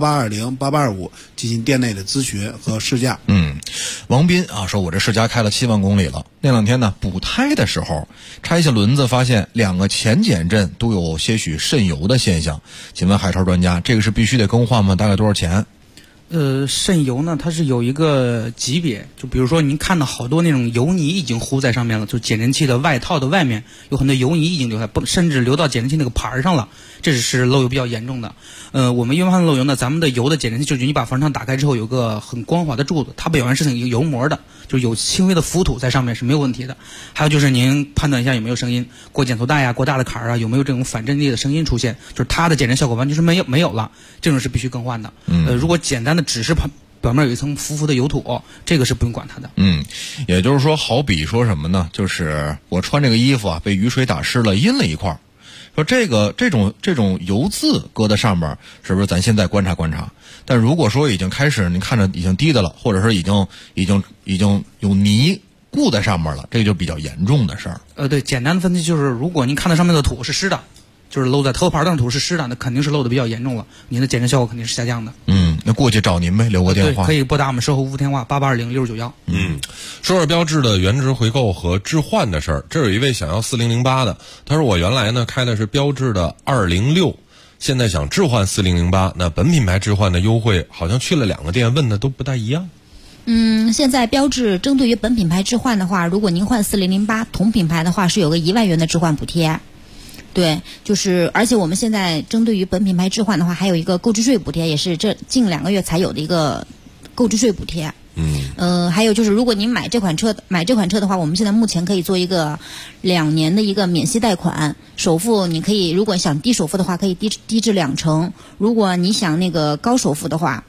88208825进行店内的咨询和试驾。 王斌啊说，我这世嘉开了7万公里了，那2天呢补胎的时候拆下轮子，发现2个前减震都有些许渗油的现象，请问海超专家，这个是必须得更换吗？大概多少钱？ 渗油呢，它是有一个级别，就比如说您看到好多那种油泥已经糊在上面了，就减震器的外套的外面有很多油泥已经留下，甚至流到减震器那个盘上了，这是漏油比较严重的。我们一般漏油呢，咱们的油的减震器就是你把防尘打开之后有个很光滑的柱子，它表面是一个油膜的，就有轻微的浮土在上面是没有问题的。还有就是您判断一下有没有声音，过减速带啊、过大的坎儿啊，有没有这种反震力的声音出现，就是它的减震效果完全是没有了，这种是必须更换的。如果简单的只是表面有一层浮浮的油土，这个是不用管它的。 也就是说，好比说什么呢？就是我穿这个衣服啊，被雨水打湿了，阴了一块儿。说这种油渍搁在上面，是不是咱现在观察观察？但如果说已经开始，你看着已经滴的了，或者是已经有泥固在上面了，这个就比较严重的事儿。 对，简单的分析就是，如果您看到上面的土是湿的，就是漏在头盘上的土是湿的，那肯定是漏的比较严重了，您的减震效果肯定是下降的。 那过去找您呗，留个电话。 对，可以拨打我们售后服务电话88206691。 说说标致的原值回购和置换的事儿。这有一位想要4008的，他说我原来呢开的是标致的206，现在想置换4008，那本品牌置换的优惠好像去了2个店，问的都不大一样。 现在标致针对于本品牌置换的话，如果您换4008，同品牌的话是有个1万元的置换补贴。对，就是而且我们现在针对于本品牌置换的话，还有一个购置税补贴，也是这近2个月才有的一个购置税补贴。还有就是，如果您买这款车的话，我们现在目前可以做一个2年的一个免息贷款，首付你可以，如果想低首付的话，可以低至2成；如果你想那个高首付的话，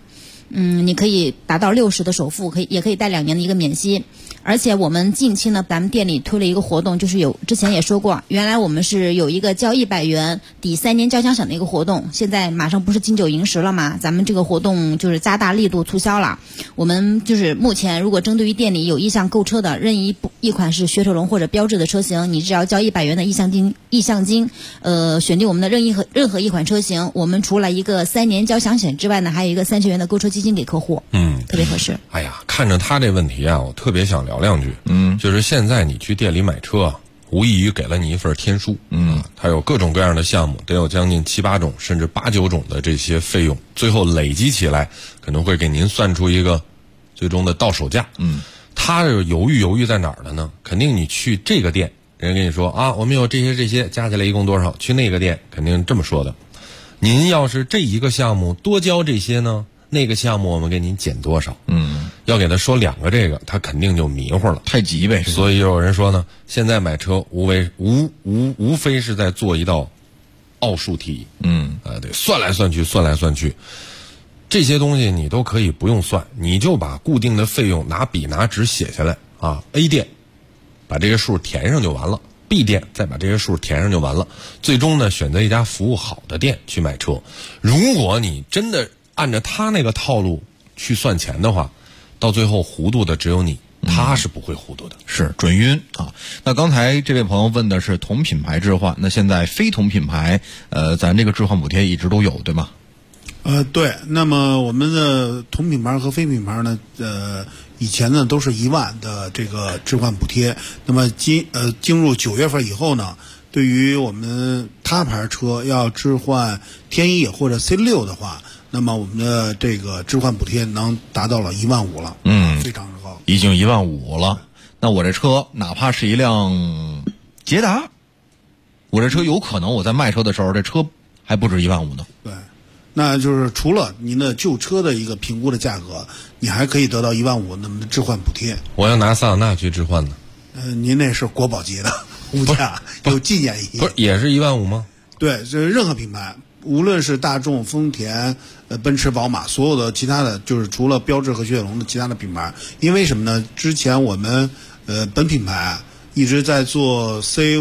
你可以达到60%的首付，也可以贷2年的一个免息。而且我们近期呢，咱们店里推了一个活动，就是之前也说过，原来我们是有一个交100元抵3年交强险的一个活动，现在马上不是金9银10了嘛，咱们这个活动就是加大力度促销了。我们就是目前如果针对于店里有意向购车的任意一款是雪铁龙或者标致的车型，你只要交100元的意向金，选定我们的任何一款车型，我们除了一个3年交强险之外呢，还有一个3000元的购车基金给客户，特别合适。 哎呀，看着他这问题啊，我特别想聊两句。就是现在你去店里买车啊，无异于给了你一份天书。它有各种各样的项目，得有将近7、8种甚至8、9种的这些费用，最后累积起来可能会给您算出一个最终的到手价。他犹豫在哪儿了呢？肯定你去这个店，人跟你说啊，我们有这些加起来一共多少？去那个店肯定这么说的。您要是这一个项目多交这些呢，那个项目我们给您减多少？要给他说2个这个，他肯定就迷糊了， 太急呗。 所以有人说呢，现在买车无非是在做一道奥数题。得算来算去，这些东西你都可以不用算，你就把固定的费用拿笔拿纸写下来啊。A 店把这个数填上就完了。B 店再把这些数填上就完了，最终呢选择一家服务好的店去买车。如果你真的按照他那个套路去算钱的话，到最后糊涂的只有你，他是不会糊涂的， 是准晕啊。那刚才这位朋友问的是同品牌置换，那现在非同品牌，咱这个置换补贴一直都有，对吗？ 对。那么我们的同品牌和非品牌呢，以前呢都是1万的这个置换补贴。那么进入9月份以后呢，对于我们他牌车要置换天翼或者 C6 的话，那么我们的这个置换补贴能达到了1万5了，非常的高， 已经1万5了。那我这车哪怕是一辆捷达，我这车有可能我在卖车的时候，这车还不止1万5呢。 对。那就是除了您的旧车的一个评估的价格，你还可以得到1万5那么的置换补贴。 我要拿桑塔纳去置换呢。 您那是国宝级的物价，有纪念意义。 不是也是1万5吗？ 对，这任何品牌，无论是大众、丰田、奔驰、宝马，所有的其他的，就是除了标致和雪铁龙的其他的品牌，因为什么呢？之前我们本品牌一直在做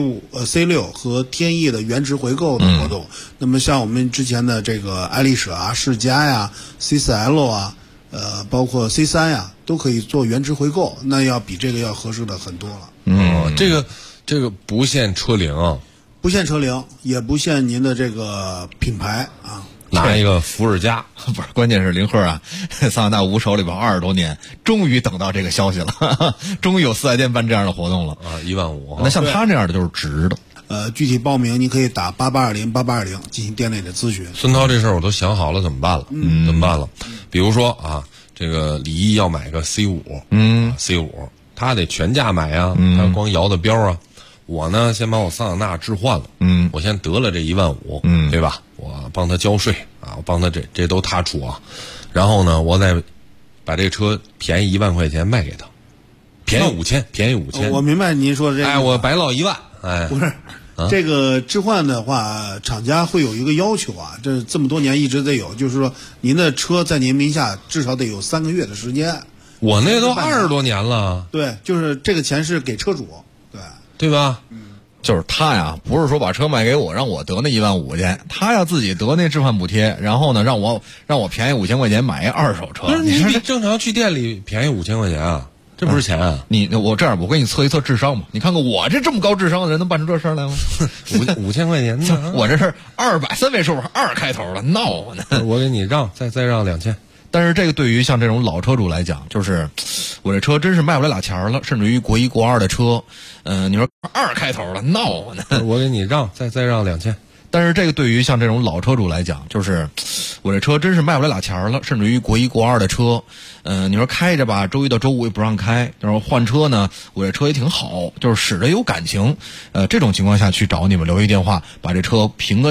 C6 和天翼的原值回购的活动。那么像我们之前的这个爱丽舍啊、世嘉呀、C4L 啊，包括 C3 呀，都可以做原值回购，那要比这个要合适的很多了。 这个不限车龄啊， 不限车龄，也不限您的这个品牌啊。 拿一个伏尔加， 不是，关键是林鹤啊，桑塔纳无手里边20多年，终于等到这个消息了，终于有4S店办这样的活动了啊，1万5。 那像他这样的就是值的。 具体报名你可以打8820进行店内的咨询。 孙涛这事儿我都想好了怎么办了，怎么办了？比如说啊，这个李一要买个 C5，C5 他得全价买啊，他光摇的标啊。我呢，先把我桑塔纳置换了，我先得了这1万5，对吧？我帮他交税啊，我帮他这都他出啊，然后呢，我再把这车便宜1万块钱卖给他，便宜5000。 我明白您说的这个。 我白落1万， 不是。这个置换的话，厂家会有一个要求啊，这么多年一直得有，就是说您的车在您名下至少得有3个月的时间。 我那都20多年了。 对，就是这个钱是给车主， 对吧？ 就是他呀，不是说把车卖给我，让我得那1万5去，他要自己得那置换补贴，然后呢，让我便宜5000块钱买一二手车。 不是你比正常去店里便宜5000块钱啊？这不是钱啊！ 我这样，我给你测一测智商嘛，你看看我这么高智商的人能办出这事儿来吗 ？5000块钱呢？ 我这是200，3位数，2开头的，闹呢！ 我给你让再让2000。 但是这个对于像这种老车主来讲，就是我这车真是卖不来俩钱了，甚至于国1国2的车，你说2开头的，闹呢！ 我给你让再让2000。 但是这个对于像这种老车主来讲，就是我这车真是卖不来俩钱了，甚至于国1国2的车，你说开着吧，周一到周五也不让开，然后换车呢，我这车也挺好，就是使着有感情，这种情况下去找你们留一电话，把这车评个价，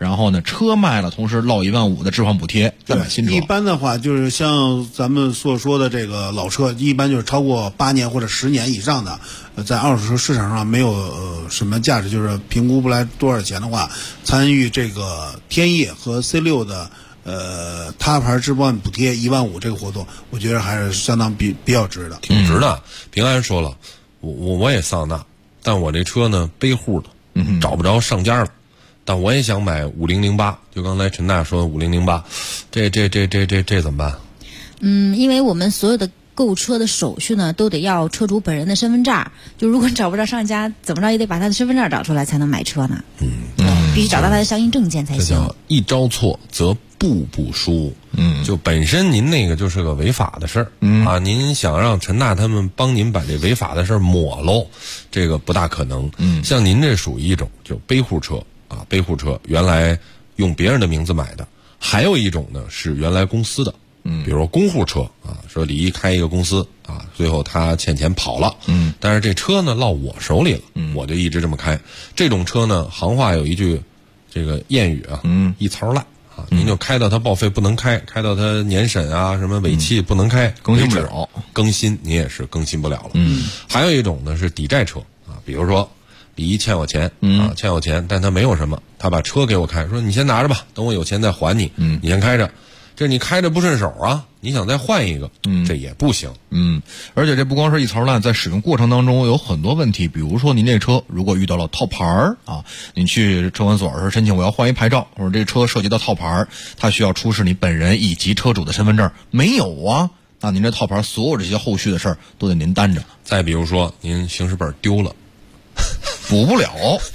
然后呢车卖了，同时落15000的置换补贴再买新车。 一般的话就是像咱们所说的这个老车，一般就是超过8年或者10年以上的，在二手车市场上没有什么价值，就是评估不来多少钱的话，参与这个天翼和 C6的他牌置换补贴15000这个活动，我觉得还是相当比较值的， 挺值的。平安说了，我也桑拿，但我这车呢背户的，找不着上家了。但我也想买5008，就刚才陈大说的5008，这怎么办？ 因为我们所有的购车的手续呢，都得要车主本人的身份证，就如果找不着上家，怎么着也得把他的身份证找出来才能买车呢。必须找到他的相应证件才行。 这叫一招错则步步输。就本身您那个就是个违法的事儿，啊，您想让陈大他们帮您把这违法的事儿抹喽，这个不大可能。像您这属于一种就背户车啊，背户车原来用别人的名字买的，还有一种呢是原来公司的。比如说公户车啊，说李一开一个公司啊，最后他欠钱跑了，但是这车呢落我手里了，我就一直这么开。这种车呢，行话有一句这个谚语啊，一槽烂啊，您就开到它报废不能开，开到它年审啊什么尾气不能开， 更新不了， 更新你也是更新不了了。还有一种呢是抵债车啊，比如说李一欠我钱啊，欠我钱，但他没有什么，他把车给我开，说你先拿着吧，等我有钱再还你，你先开着。这你开着不顺手啊，你想再换一个，这也不行。 而且这不光是一槽烂，在使用过程当中有很多问题，比如说您这车如果遇到了套牌啊，您去车管所申请我要换一牌照，或者这车涉及到套牌，它需要出示你本人以及车主的身份证，没有啊，那您这套牌所有这些后续的事儿都得您担着。 再比如说您行驶本丢了。 补不了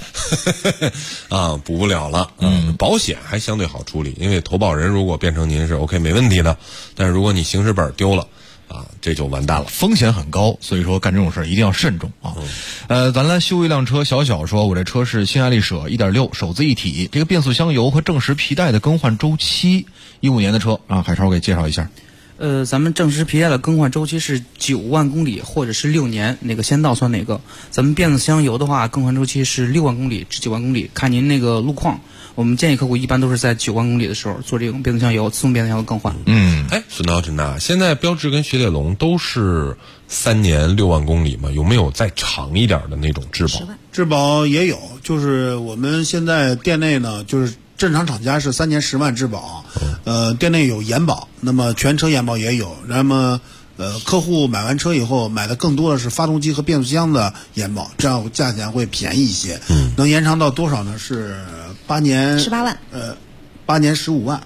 啊，补不了了。保险还相对好处理，因为投保人如果变成您是 OK 没问题的，但是如果你行驶本丢了啊，这就完蛋了， 风险很高，所以说干这种事一定要慎重啊。咱来修一辆车，小说我这车是新爱丽舍 1.6 手自一体，这个变速箱油和正时皮带的更换周期，15年的车啊，海超给介绍一下。 咱们正时皮带的更换周期是9万公里或者是6年，哪个先到算哪个。咱们变速箱油的话，更换周期是6万公里至9万公里，看您那个路况。我们建议客户一般都是在9万公里的时候做这种变速箱油、自动变速箱油更换。 孙导陈大，现在标致跟雪铁龙都是3年6万公里嘛，有没有再长一点的那种质保？ 质保也有，就是我们现在店内呢，就是正常厂家是3年10万质保，店内有延保，那么全车延保也有。那么客户买完车以后买的更多的是发动机和变速箱的延保，这样价钱会便宜一些。能延长到多少呢？是8年 18万 ，8年15万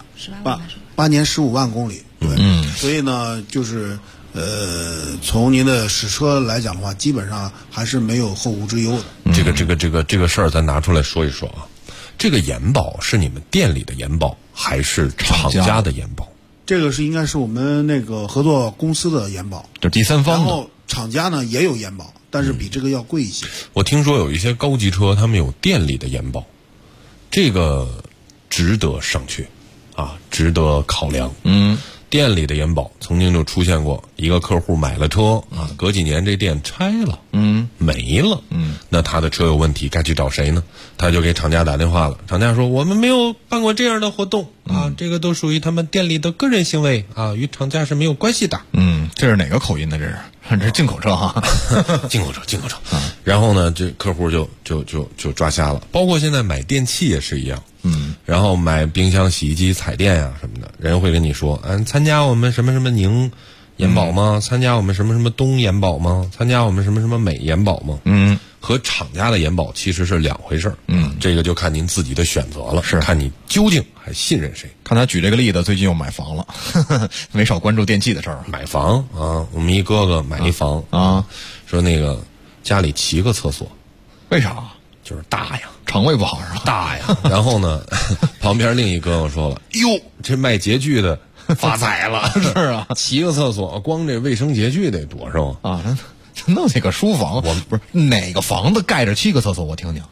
，8年15万公里。对，所以呢，就是从您的使车来讲的话，基本上还是没有后顾之忧的。 这个事儿咱拿出来说一说啊。这个延保是你们店里的延保还是厂家的延保？ 这个应该是我们那个合作公司的延保， 就第三方的。 然后厂家呢也有延保，但是比这个要贵一些。 我听说有一些高级车他们有店里的延保，这个值得商榷啊，值得考量。店里的延保曾经就出现过一个客户买了车啊，隔几年这店拆了，没了，那他的车有问题，该去找谁呢？他就给厂家打电话了，厂家说我们没有办过这样的活动啊，这个都属于他们店里的个人行为啊，与厂家是没有关系的。 这是哪个口音呢？这是进口车哈， 进口车。然后呢，这客户就抓瞎了。包括现在买电器也是一样，然后买冰箱、洗衣机、彩电啊什么的，人会跟你说，参加我们什么什么宁延保吗？参加我们什么什么东延保吗？参加我们什么什么美延保吗？和厂家的延保其实是两回事儿。这个就看您自己的选择了，是看你究竟还信任谁。 看他举这个例子，最近又买房了，没少关注电器的事儿。 买房啊，我们一哥哥买一房啊，说那个家里7个厕所， 为啥？ 就是大呀， 肠胃不好是吧？ 大呀。然后呢，旁边另一哥哥说了，哟，这卖洁具的发财了， 是啊 ，7个厕所，光这卫生洁具得多少啊？ 弄那个书房，不是哪个房子盖着7个厕所？我听听，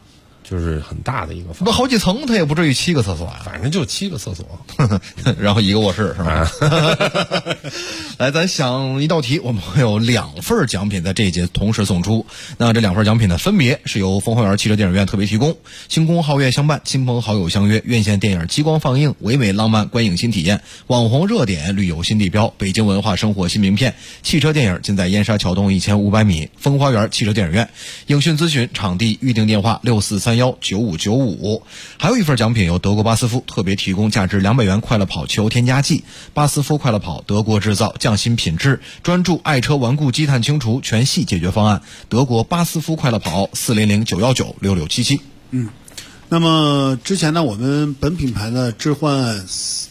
就是很大的一个房。 不好几层，它也不至于7个厕所啊， 反正就7个厕所， 然后1个卧室是吧？来，咱想一道题，我们会有2份奖品在这一节同时送出。那这2份奖品呢，分别是由风花园汽车电影院特别提供，星空皓月相伴，亲朋好友相约，院线电影激光放映，唯美浪漫观影新体验，网红热点旅游新地标，北京文化生活新名片，汽车电影尽在燕莎桥东1500米风花园汽车电影院。影讯咨询场地预订电话64319595。还有一份奖品由德国巴斯夫特别提供，价值200元快乐跑汽油添加剂。巴斯夫快乐跑，德国制造，匠心品质，专注爱车顽固积碳清除全系解决方案。德国巴斯夫快乐跑，400-919-6677。 那么之前呢，我们本品牌的置换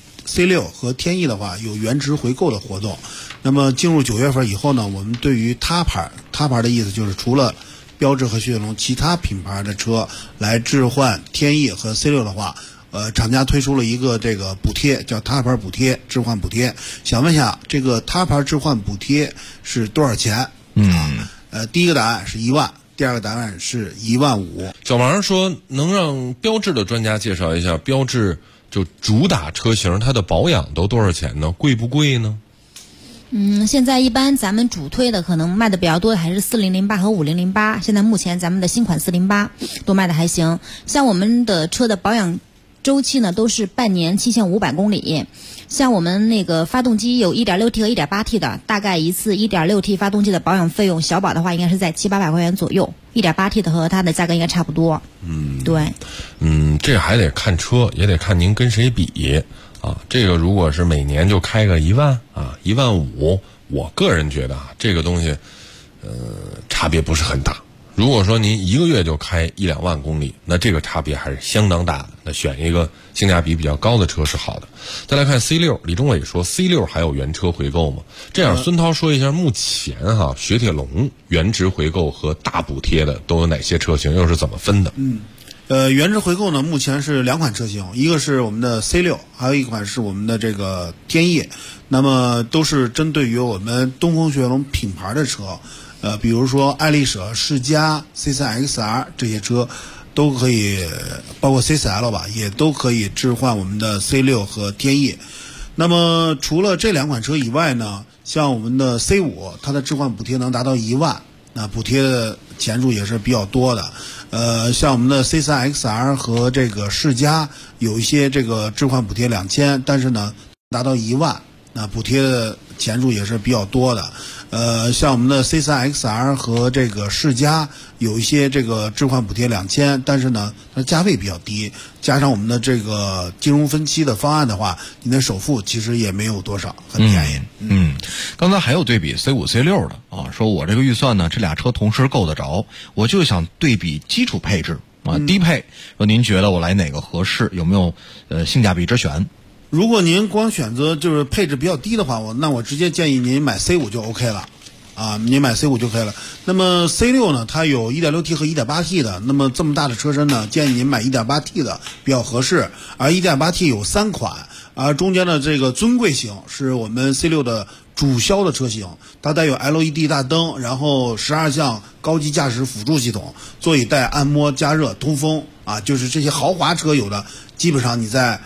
C6 和天翼的话有原值回购的活动。那么进入9月份以后呢，我们对于他牌的意思就是除了标致和雪铁龙其他品牌的车来置换天翼和 C6 的话，厂家推出了一个这个补贴，叫他牌补贴，置换补贴。想问一下，这个他牌置换补贴是多少钱？第一个答案是1万，第二个答案是15000。 小王说，能让标致的专家介绍一下标致就主打车型它的保养都多少钱呢？贵不贵呢？ 现在一般咱们主推的可能卖的比较多的还是4008和5008，现在目前咱们的新款408都卖的还行。像我们的车的保养周期呢都是半年7500公里。像我们那个发动机有 1.6T 和 1.8T 的，大概一次 1.6T 发动机的保养费用，小保的话应该是在700-800块钱左右， 1.8T 的和它的价格应该差不多。对。 这还得看车，也得看您跟谁比啊。这个如果是每年就开个1万啊，15000，我个人觉得啊，这个东西差别不是很大。如果说您1个月就开1-2万公里，那这个差别还是相当大的。那选一个性价比比较高的车是好的。再来看 C6， 李忠伟说 C6 还有原车回购吗？这样孙涛说一下，目前雪铁龙原值回购和大补贴的都有哪些车型，又是怎么分的？ 原值回购呢，目前是2款车型，一个是我们的 C6， 还有一款是我们的这个天翼。那么都是针对于我们东风雪铁龙品牌的车，比如说爱丽舍、世嘉、C3XR 这些车都可以，包括 C4L 吧，也都可以置换我们的 C6 和天翼。那么除了这2款车以外呢，像我们的 C5， 它的置换补贴能达到1万，那补贴的钱数也是比较多的。像我们的 C3XR 和这个世嘉有一些这个置换补贴2000，但是呢达到1万，那补贴的钱数也是比较多的。像我们的 C3XR 和这个世嘉有一些这个置换补贴2000，但是呢它价位比较低，加上我们的这个金融分期的方案的话，你的首付其实也没有多少，很便宜。 刚才还有对比 C5 C6 的啊，说我这个预算呢，这俩车同时够得着，我就想对比基础配置啊，低配，说您觉得我来哪个合适？有没有性价比之选？ 如果您光选择就是配置比较低的话，那我直接建议您买 C5 就 OK 了，您买 C5 就可以了。那么 C6 呢，它有 1.6T 和 1.8T 的，那么这么大的车身呢，建议您买 1.8T 的比较合适。而 1.8T 有3款，而中间的这个尊贵型是我们 C6 的主销的车型，它带有 LED 大灯，然后12项高级驾驶辅助系统，座椅带按摩、加热、通风就是这些豪华车有的，基本上你在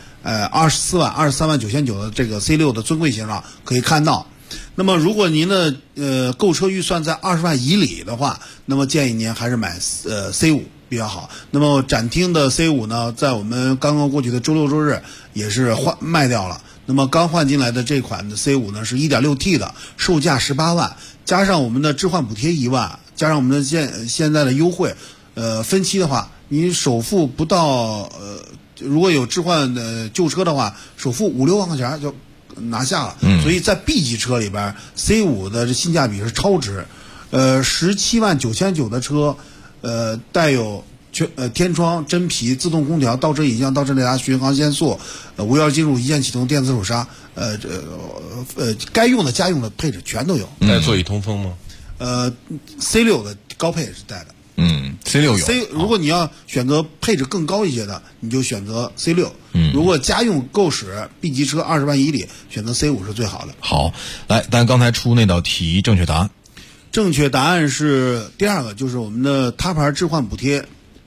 23.999的这个 C6 的尊贵型上可以看到。那么如果您的购车预算在20万以里的话，那么建议您还是买C5 比较好。那么展厅的 C5 呢，在我们刚刚过去的周六周日也是卖掉了。那么刚换进来的这款的 C5 呢是 1.6T 的，售价18万，加上我们的置换补贴1万，加上我们的现在的优惠，分期的话，你首付不到如果有置换的旧车的话，首付5-6万块钱就拿下了。所以在 B 级车里边 ，C5 的性价比是超值。17.999万的车，带有天窗、真皮、自动空调、倒车影像、倒车雷达、巡航限速、无钥匙进入、一键启动、电子手刹，该用的家用的配置全都有。 带座椅通风吗 ？C6 的高配是带的。 C6 有。 如果你要选择配置更高一些的，你就选择 C6。如果家用够使 B 级车20万以里，选择 C5 是最好的。 好，来，但刚才出那道题正确答案。 正确答案是第2个，就是我们的他牌置换补贴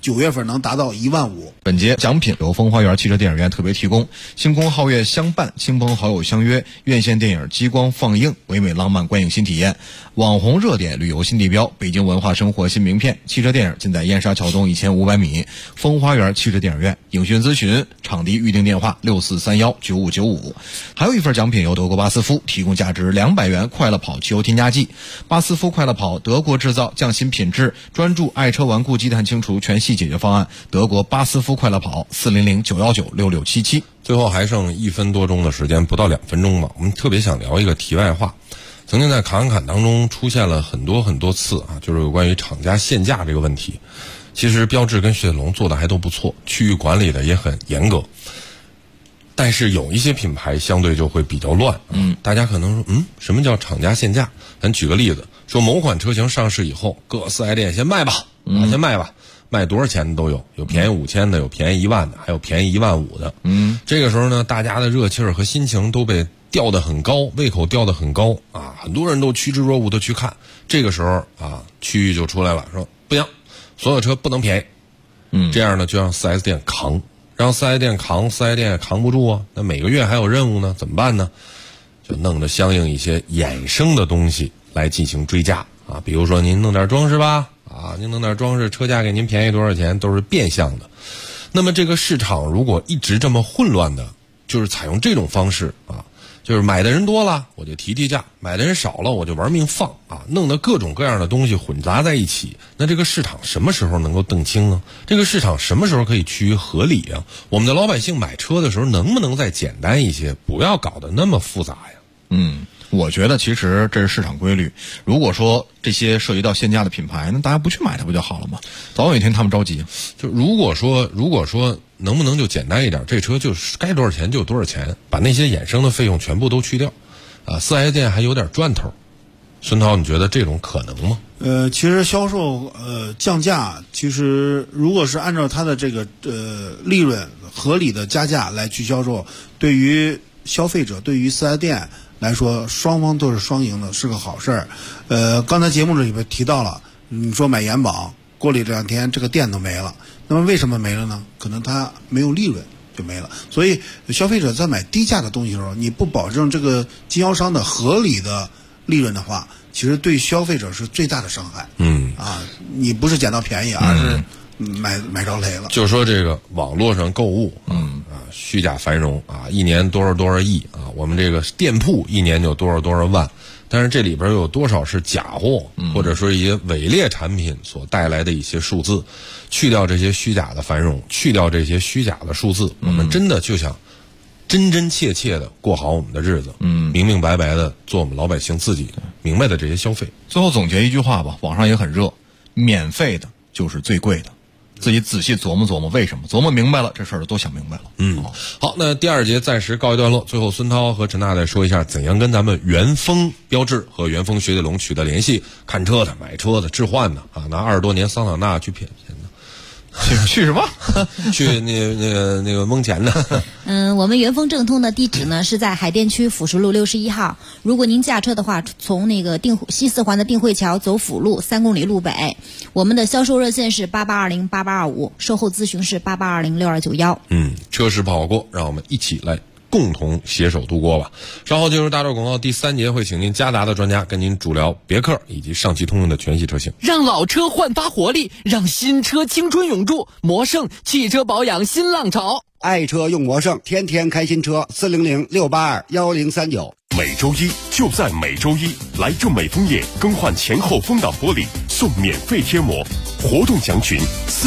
9月份能达到15000。 本节奖品由风花园汽车电影院特别提供，星空皓月相伴，亲朋好友相约，院线电影激光放映，唯美浪漫观影新体验，网红热点旅游新地标，北京文化生活新名片，汽车电影尽在燕莎桥东1500米，风花园汽车电影院。影讯咨询场地预订电话64319595。还有一份奖品由德国巴斯夫提供价值200元快乐跑汽油添加剂。巴斯夫快乐跑，德国制造，降新品质，专注爱车顽固积碳清除全系解决方案。德国巴斯夫快乐跑，400-919-6677。 最后还剩1分多钟的时间，不到2分钟吧。我们特别想聊一个题外话。曾经在侃侃当中出现了很多次啊，就是有关于厂家限价这个问题。其实标致跟雪铁龙做的还都不错，区域管理的也很严格，但是有一些品牌相对就会比较乱。大家可能说，什么叫厂家限价？咱举个例子，说某款车型上市以后，各4S店先卖吧，先卖吧，卖多少钱的都有，有便宜5000的，有便宜10000的，还有便宜15000的。这个时候呢，大家的热气儿和心情都被吊得很高，胃口吊得很高啊，很多人都趋之若鹜的去看。这个时候啊，区域就出来了，说不行，所有车不能便宜。这样呢就让 4S 店扛，让 4S 店扛，4S 店也扛不住啊。那每个月还有任务呢，怎么办呢？就弄着相应一些衍生的东西来进行追加啊，比如说您弄点装饰吧，您弄点装饰，车价给您便宜多少钱，都是变相的。那么这个市场如果一直这么混乱的，就是采用这种方式啊，就是买的人多了我就提价，买的人少了我就玩命放啊，弄得各种各样的东西混杂在一起。那这个市场什么时候能够澄清呢？这个市场什么时候可以趋于合理啊？我们的老百姓买车的时候能不能再简单一些，不要搞得那么复杂呀？ 我觉得其实这是市场规律。如果说这些涉及到限价的品牌，那大家不去买它不就好了吗？早有一天他们着急。 就如果说能不能就简单一点，这车就是该多少钱就多少钱，把那些衍生的费用全部都去掉，4S 店还有点赚头。孙涛，你觉得这种可能吗？ 其实销售降价，其实如果是按照它的这个利润合理的加价来去销售，对于消费者，对于4S店来说，双方都是双赢的，是个好事儿。刚才节目里边提到了，你说买延保，过了2天这个店都没了，那么为什么没了呢？可能它没有利润就没了。所以消费者在买低价的东西的时候，你不保证这个经销商的合理的利润的话，其实对消费者是最大的伤害。你不是捡到便宜，而是买着雷了。 就说这个网络上购物，虚假繁荣啊，一年多少亿啊，我们这个店铺一年就多少万，但是这里边有多少是假货，或者说一些伪劣产品所带来的一些数字，去掉这些虚假的繁荣，去掉这些虚假的数字，我们真的就想真切的过好我们的日子，明白的做我们老百姓自己明白的这些消费。 最后总结一句话吧，网上也很热，免费的就是最贵的。自己仔细琢磨为什么，琢磨明白了，这事儿都想明白了。 好，那第2节暂时告一段落。最后孙涛和陈大再说一下怎样跟咱们元丰标致和元丰雪铁龙取得联系，看车的、买车的、置换的啊，拿20多年桑塔纳去骗的。 去什么？ 去那个蒙钱的。 我们元丰正通的地址呢是在海淀区辅石路61号。如果您驾车的话，从那个西四环的定慧桥走辅路3公里路北。我们的销售热线是88208825，售后咨询是88206291。 车市不好过，让我们一起来共同携手度过吧。稍后进入大众广告第3节，会请您嘉达的专家跟您主聊别克以及上汽通用的全系车型。 让老车焕发活力，让新车青春永驻。魔盛汽车保养新浪潮， 爱车用魔盛，天天开新车。400-682-1039。 每周一就在每周一，来正美枫叶更换前后风挡玻璃送免费贴膜，活动详询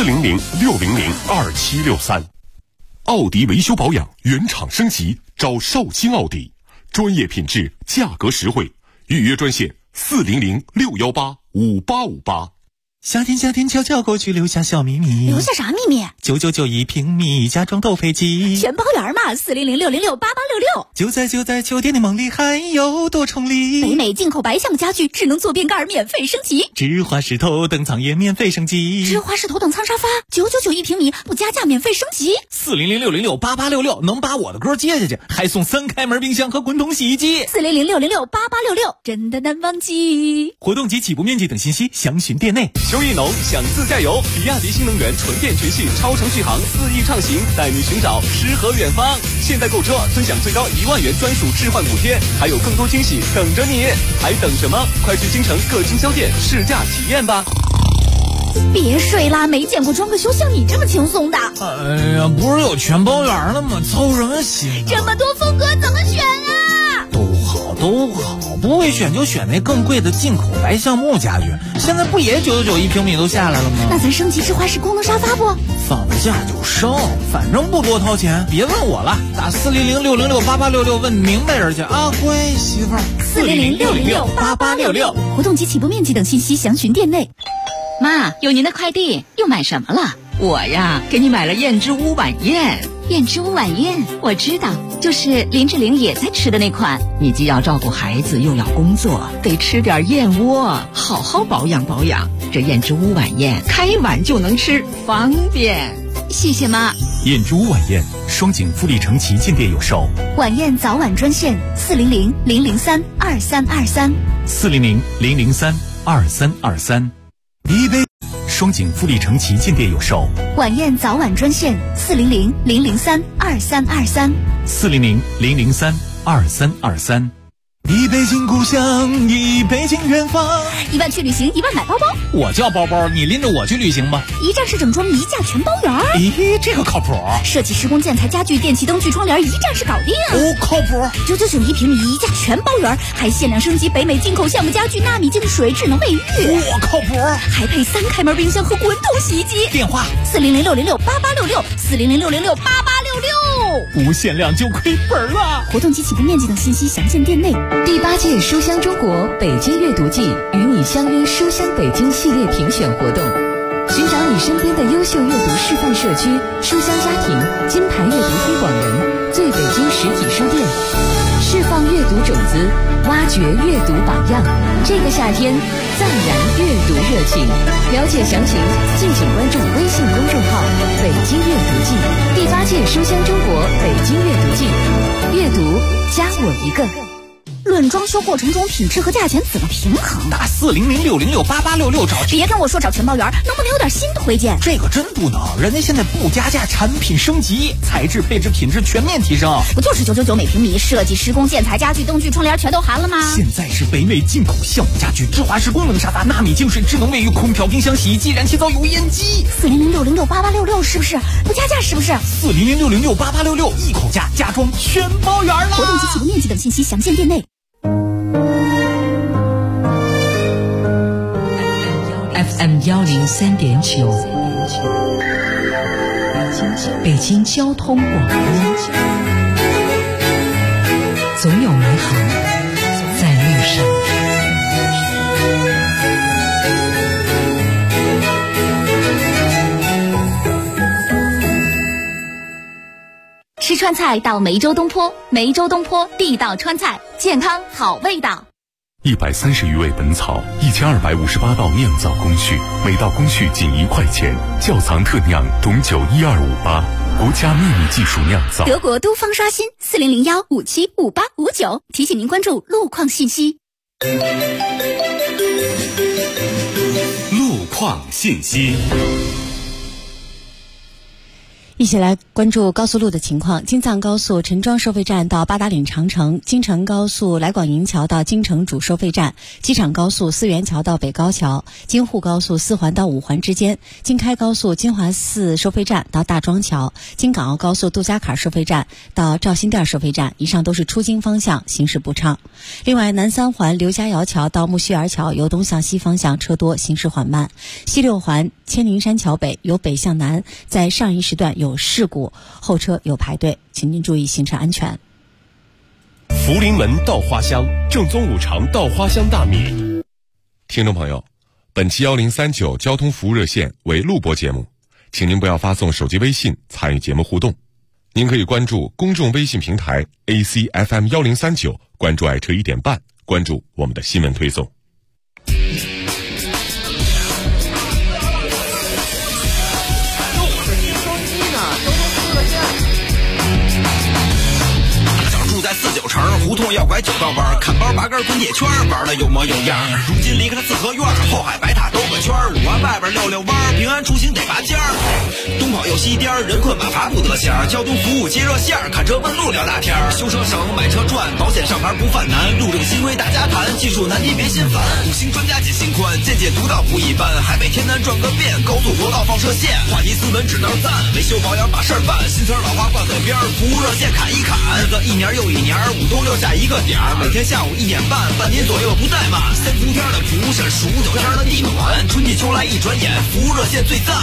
400-600-2763。奥迪维修保养原厂升级，找绍兴奥迪，专业品质，价格实惠，预约专线400-618-5858。 夏天悄悄过去，留下小秘密。 留下啥秘密？ 9991平米，家装斗飞机。 全包圆嘛，400-606-8866。 8866。 就在秋天的梦里，还有多重礼。 北美进口白象家具智能坐便盖免费升级， 芝华士头等舱也免费升级， 芝华士头等舱沙发999一平米，不加价免费升级。 400-606-8866能把我的歌接下去，还送3开门冰箱和滚筒洗衣机。 400-606-8866真的难忘记。 活动及起步面积等信息详询店内。 秋意浓，想自驾游，比亚迪新能源纯电全系超程续航4亿畅行，带你寻找诗和远方。现在购车尊享最高1万元专属置换补贴，还有更多惊喜等着你，还等什么？快去京城各经销店试驾体验吧。 别睡啦，没见过装个修像你这么轻松的。 哎呀，不是有全包圆了吗？操什么心？ 这么多风格怎么选啊？ 都好，不会选就选那更贵的进口白橡木家具，现在不也999一平米都下来了吗？ 那咱升级芝华士功能沙发不？ 放价就升，反正不多掏钱，别问我了，打400-606-8866问明白人去啊，乖媳妇儿。 400-606-8866活动及起步面积等信息详询店内。 妈，有您的快递，又买什么了？我呀，给你买了燕之屋晚宴。 燕之屋晚宴，我知道，就是林志玲也在吃的那款。 你既要照顾孩子，又要工作，得吃点燕窝，好好保养保养。这燕之屋晚宴，开碗就能吃，方便。 谢谢妈。 燕之屋晚宴，双井富力城旗舰店有售。 晚宴早晚专线400-003-2323。 400-003-2323。一杯。双井富力城旗舰店有售。 晚宴早晚专线400-003-2323。 400-003-2323。 一杯敬故乡，一杯敬远方。 1万去旅行，1万买包包。 我叫包包，你拎着我去旅行吧。 一站式整装，一价全包圆。 咦，这个靠谱。 设计施工建材家具电器灯具窗帘，一站式搞定。 哦，靠谱。 999一平米，一价全包圆，还限量升级北美进口橡木家具、纳米净水、智能卫浴。 我靠谱。 还配3开门冰箱和滚筒洗衣机。 电话 400-606-8866，400-606-8866。 不限量就亏本了。 活动及起步面积等信息详见店内。 第8届书香中国北京阅读季与你相约书香北京系列评选活动，寻找你身边的优秀阅读示范社区、书香家庭、金牌阅读推广人、最北京实体书店，释放阅读种子，挖掘阅读榜样。这个夏天，暂燃阅读热情。了解详情，敬请关注微信公众号“北京阅读季”。第8届书香中国北京阅读季，阅读加我一个。 论装修过程中品质和价钱怎么平衡？ 打400-606-8866找。 别跟我说找全包圆，能不能有点新推荐？ 这个真不能，人家现在不加价，产品升级，材质、配置、品质全面提升。 不就是999每平米，设计、施工、建材、家具、灯具、窗帘全都含了吗？ 现在是北美进口橡木家具、芝华士功能沙发、纳米净水、智能卫浴、空调、冰箱、洗衣机、燃气灶、油烟机。 400-606-8866是不是？不加价是不是 ？400-606-8866一口价，家装全包圆了。 活动及起步面积等信息详见店内。 FM 103.9，北京交通广播，总有美好在路上。 吃川菜到梅州东坡，梅州东坡地道川菜，健康好味道。 130余味本草，1258道酿造工序，每道工序仅1块钱。窖藏特酿董酒12588，国家秘密技术酿造。 德国都方刷新400-1575859，提醒您关注路况信息。 路况信息。 一起来关注高速路的情况。京藏高速陈庄收费站到八达岭长城，京承高速来广营桥到京承主收费站，机场高速思源桥到北高桥，京沪高速4环到5环之间，京开高速金华寺收费站到大庄桥，京港澳高速杜家坎收费站到肇新店收费站。以上都是出京方向，行驶不畅。另外，南3环刘家窑桥到木樨园桥由东向西方向车多，行驶缓慢。西6环千灵山桥北由北向南，在上一时段有事故，后车有排队，请您注意行车安全。 福临门稻花香，正宗5常稻花香大米。 听众朋友，本期1039交通服务热线为录播节目，请您不要发送手机微信参与节目互动。 您可以关注公众微信平台 ACFM1039，关注爱车1点半，关注我们的新闻推送。 四九城胡同要拐9道弯，看包拔根滚铁圈，玩的有模有样。如今离开了四合院，后海白塔兜个圈，5环外边溜溜弯，平安出行得拔尖儿。东跑又西颠，人困马乏不得闲，交通服务接热线，看车问路聊大天，修车省买车赚，保险上牌不犯难，路政新规大家谈，技术难题别心烦。5星专家解心宽，见解独到不一般，海北天南转个遍，高速国道放射线，话题斯文只能赞，维修保养把事儿办，新词老话挂嘴边，服务热线砍一砍，日子一年又一年，5冬6夏一个点儿，每天下午1点半，半年左右不怠慢。3伏天的蒲扇，数9天的地暖，春季秋来一转眼，服务热线最赞。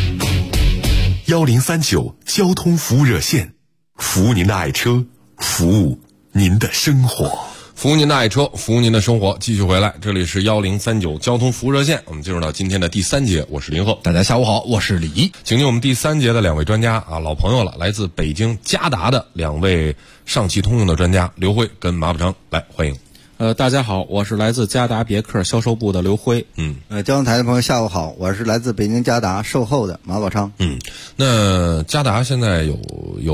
1039交通服务热线，服务您的爱车，服务您的生活。 服务您的爱车，服务您的生活。继续回来，这里是1039交通服务热线，我们进入到今天的第3节，我是林鹤。 大家下午好，我是李毅。 请进我们第3节的2位专家啊，老朋友了，来自北京嘉达的2位上汽通用的专家刘辉跟马宝成，来欢迎。 大家好，我是来自嘉达别克销售部的刘辉。 交通台的朋友下午好，我是来自北京嘉达售后的马宝昌。 那嘉达现在有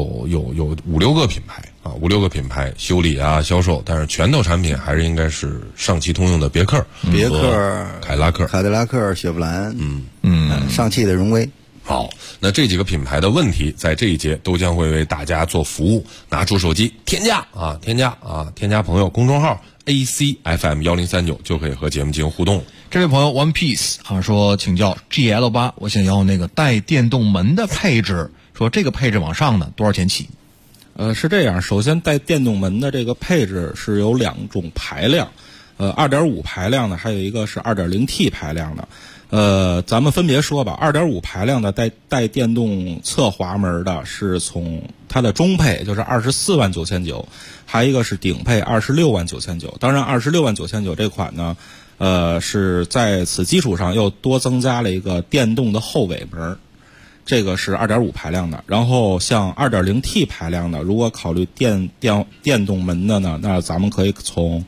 5-6个品牌啊，5-6个品牌修理啊、销售，但是拳头产品还是应该是上汽通用的别克、凯迪拉克、 雪佛兰，上汽的荣威。 好，那这几个品牌的问题在这一节都将会为大家做服务，拿出手机添加朋友公众号 ACFM1039 就可以和节目进行互动。 这位朋友 One Piece 说请教 GL8， 我想要那个带电动门的配置，说这个配置往上呢多少钱起？ 是这样，首先带电动门的这个配置是有2种排量，2.5排量的，还有一个是 2.0T 排量的。咱们分别说吧。2.5排量的带电动侧滑门的是从它的中配就是24.999万，还有一个是顶配26.999万。当然26.999万这款呢，是在此基础上又多增加了一个电动的后尾门，这个是2.5排量的。然后像 2.0T 排量的，如果考虑电动门的呢，那咱们可以从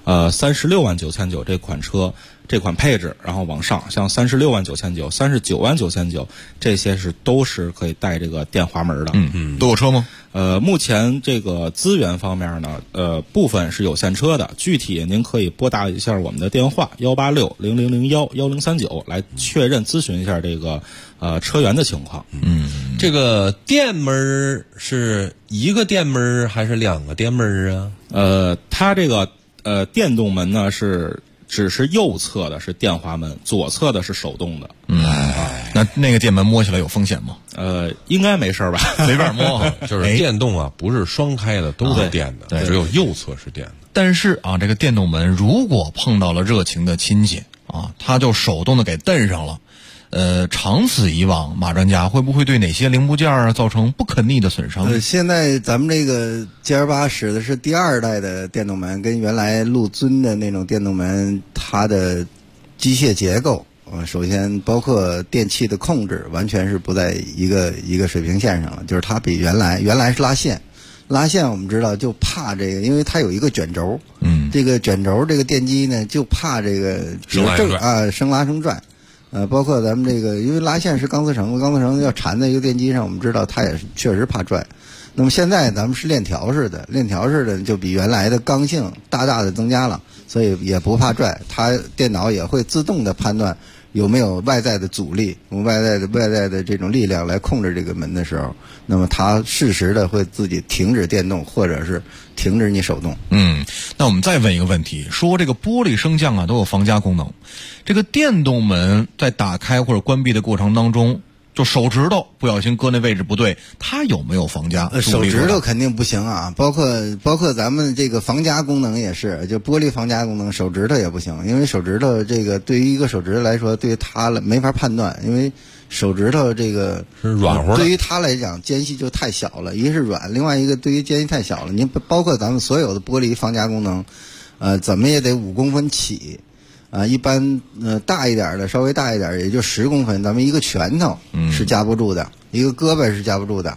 36.999万这款配置，然后往上，像36.999万、39.999万，这些都是可以带这个电滑门的。 都有车吗？ 目前这个资源方面呢，部分是有现车的，具体您可以拨打一下我们的电话18600011039来确认咨询一下这个车源的情况。 这个电门是一个电门还是2个电门啊？ 它这个电动门呢只是右侧的是电滑门，左侧的是手动的。 那个电门摸起来有风险吗？ 应该没事吧？ 没法摸， 就是电动啊，不是双开的，都是电的，只有右侧是电的。 但是啊，这个电动门如果碰到了热情的亲戚啊，他就手动的给蹬上了。长此以往，马专家会不会对哪些零部件造成不可逆的损伤？ 现在咱们这个 GL8 使的是第2代的电动门，跟原来陆尊的那种电动门，它的机械结构首先包括电器的控制，完全是不在一个水平线上了。就是它比原来是拉线我们知道就怕这个，因为它有一个卷轴，这个卷轴这个电机呢就怕这个生拉生拽。包括咱们这个，因为拉线是钢丝绳要缠在一个电机上，我们知道它也是确实怕拽。那么现在咱们是链条式的就比原来的刚性大的增加了，所以也不怕拽。它电脑也会自动的判断有没有外在的阻力，用外在的这种力量来控制这个门的时候，那么它适时的会自己停止电动，或者是停止你手动。 那我们再问一个问题，说这个玻璃升降啊都有防夹功能，这个电动门在打开或者关闭的过程当中，就手指头不小心搁那位置不对，它有没有防夹？ 手指头肯定不行啊，包括咱们这个防夹功能也是，就玻璃防夹功能，手指头也不行，因为手指头这个对于一个手指头来说，对于它没法判断，因为手指头这个是软和的， 对于它来讲间隙就太小了，一个是软，另外一个对于间隙太小了。您包括咱们所有的玻璃防夹功能，怎么也得5公分起。一般大一点的，稍微大一点也就10公分，咱们一个拳头是夹不住的，一个胳膊是夹不住的。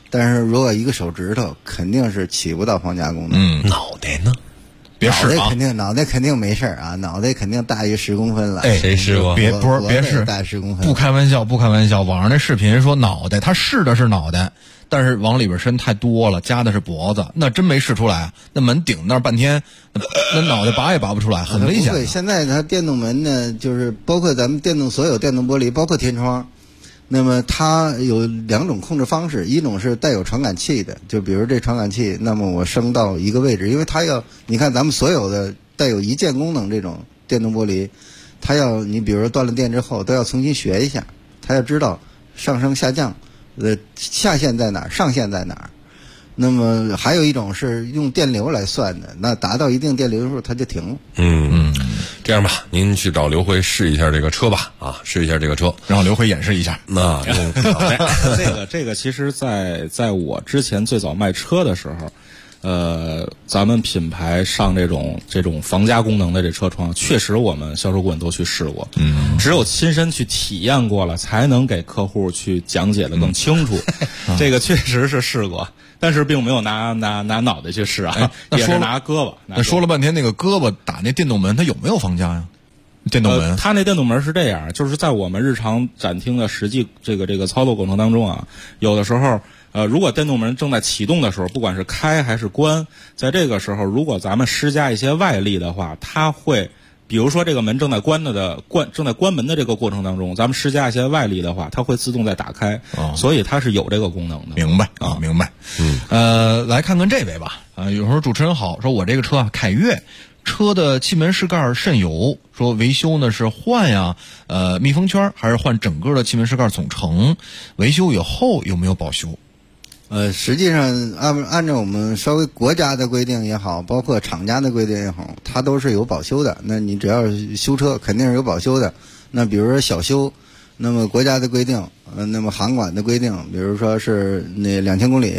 但是如果一个手指头肯定是起不到防夹功能。 脑袋呢？ 别试啊！ 脑袋肯定没事啊，脑袋肯定大于10公分了。 哎， 谁试过？ 别试， 大于10公分。 不开玩笑，不开玩笑。网上那视频说脑袋，他试的是脑袋，但是往里边伸太多了，夹的是脖子，那真没试出来。那门顶那儿半天，那脑袋拔也拔不出来，很危险。 对，现在它电动门呢，就是包括咱们所有电动玻璃，包括天窗。那么它有2种控制方式，一种是带有传感器的，就比如这传感器，那么我升到一个位置，因为它要，你看咱们所有的带有一键功能这种电动玻璃，它要你比如说断了电之后都要重新学一下，它要知道上升下降，下限在哪儿，上限在哪儿。那么还有一种是用电流来算的，那达到一定电流数它就停了。 这样吧，您去找刘辉试一下这个车吧，试一下这个车， 让刘辉演示一下。 那这个其实在我之前最早卖车的时候，咱们品牌上这种防夹功能的这车窗，确实我们销售顾问都去试过。只有亲身去体验过了，才能给客户去讲解的更清楚。这个确实是试过。但是并没有拿脑袋去试啊，也是拿胳膊。 那说了半天，那个胳膊打那电动门，它有没有防夹呀？电动门， 它那电动门是这样，就是在我们日常展厅的实际这个操作过程当中啊，有的时候如果电动门正在启动的时候，不管是开还是关，在这个时候，如果咱们施加一些外力的话，它会。比如说这个门正在关门的这个过程当中，咱们施加一些外力的话，它会自动再打开，所以它是有这个功能的。 明白。来看看这位吧。有时候主持人好，说我这个车啊，凯越，车的气门室盖渗油，说维修呢是换呀，密封圈还是换整个的气门室盖总成？维修以后有没有保修？ 实际上按照我们稍微国家的规定也好，包括厂家的规定也好，它都是有保修的。那你只要修车肯定是有保修的。那比如说小修，那么国家的规定，那么行管的规定，比如说是那2000公里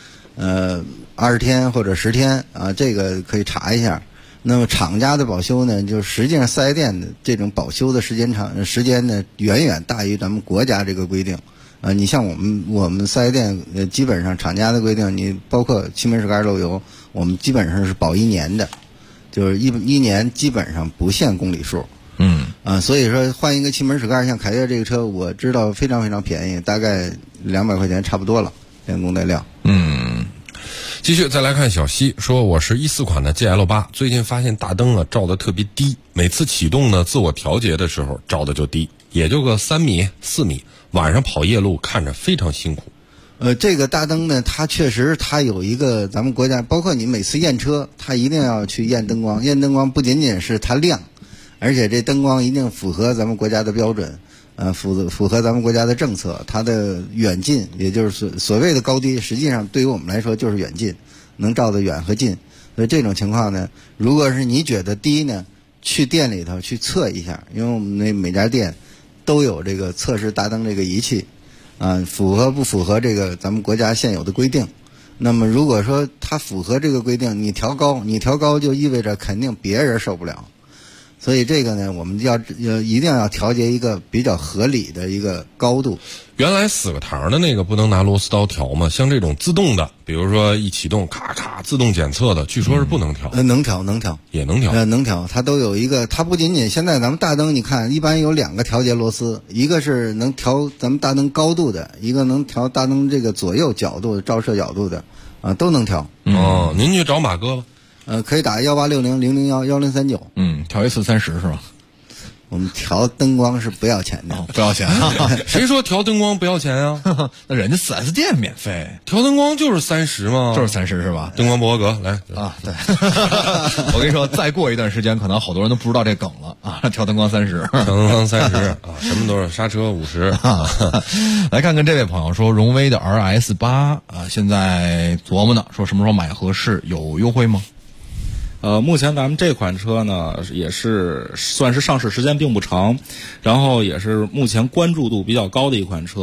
，20天或者10天啊，这个可以查一下。那么厂家的保修呢，就实际上4S店的这种保修的时间呢，远远大于咱们国家这个规定。你像我们4S店，基本上厂家的规定，你包括气门室盖漏油，我们基本上是保1年的，就是一年基本上不限公里数。所以说换一个气门室盖，像凯越这个车，我知道非常非常便宜，大概200块钱差不多了，连工带料。 继续再来看小西说，我是14款的 GL8， 最近发现大灯啊照得特别低，每次启动呢自我调节的时候照的就低，也就个3米4米，晚上跑夜路看着非常辛苦。 这个大灯呢，它确实它有一个咱们国家，包括你每次验车，它一定要去验灯光，验灯光不仅仅是它亮，而且这灯光一定符合咱们国家的标准。符合咱们国家的政策，它的远近，也就是所谓的高低，实际上对于我们来说就是远近，能照得远和近。所以这种情况呢，如果是你觉得低呢，去店里头去测一下，因为我们那每家店都有这个测试大灯这个仪器，符合不符合这个咱们国家现有的规定。那么如果说它符合这个规定，你调高就意味着肯定别人受不了。所以这个呢，我们一定要调节一个比较合理的一个高度。 原来4个膛的那个不能拿螺丝刀调吗？像这种自动的，比如说一启动咔咔自动检测的，据说是不能调。 能调， 也能调。 能调，它都有一个，它不仅仅现在咱们大灯，你看一般有2个调节螺丝，一个是能调咱们大灯高度的，一个能调大灯这个左右角度照射角度的，都能调。 您去找马哥吧。 可以打1860-001-1039。 调一次30是吧？ 我们调灯光是不要钱的， 不要钱。 谁说调灯光不要钱啊？ 那人家4S店免费， 调灯光就是30嘛， 就是30是吧？ 灯光博格来啊，对。我跟你说，再过一段时间，可能好多人都不知道这梗了啊。调灯光30， 调灯光30啊，什么都是刹车50啊。 来看看这位朋友说，荣威的 RS8啊，现在琢磨呢，说什么时候买合适，有优惠吗？ 目前咱们这款车呢，也是算是上市时间并不长，然后也是目前关注度比较高的一款车。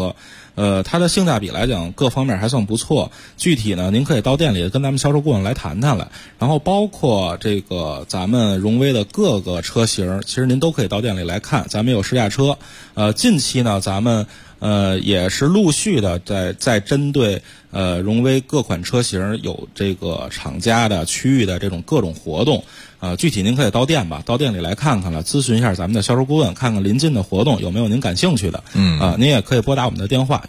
它的性价比来讲，各方面还算不错。具体呢，您可以到店里跟咱们销售顾问来谈谈来。然后包括这个咱们荣威的各个车型，其实您都可以到店里来看，咱们有试驾车。近期呢，咱们也是陆续的在针对荣威各款车型有这个厂家的区域的这种各种活动。具体您可以到店吧，到店里来看看了，咨询一下咱们的销售顾问，看看临近的活动有没有您感兴趣的。您也可以拨打我们的电话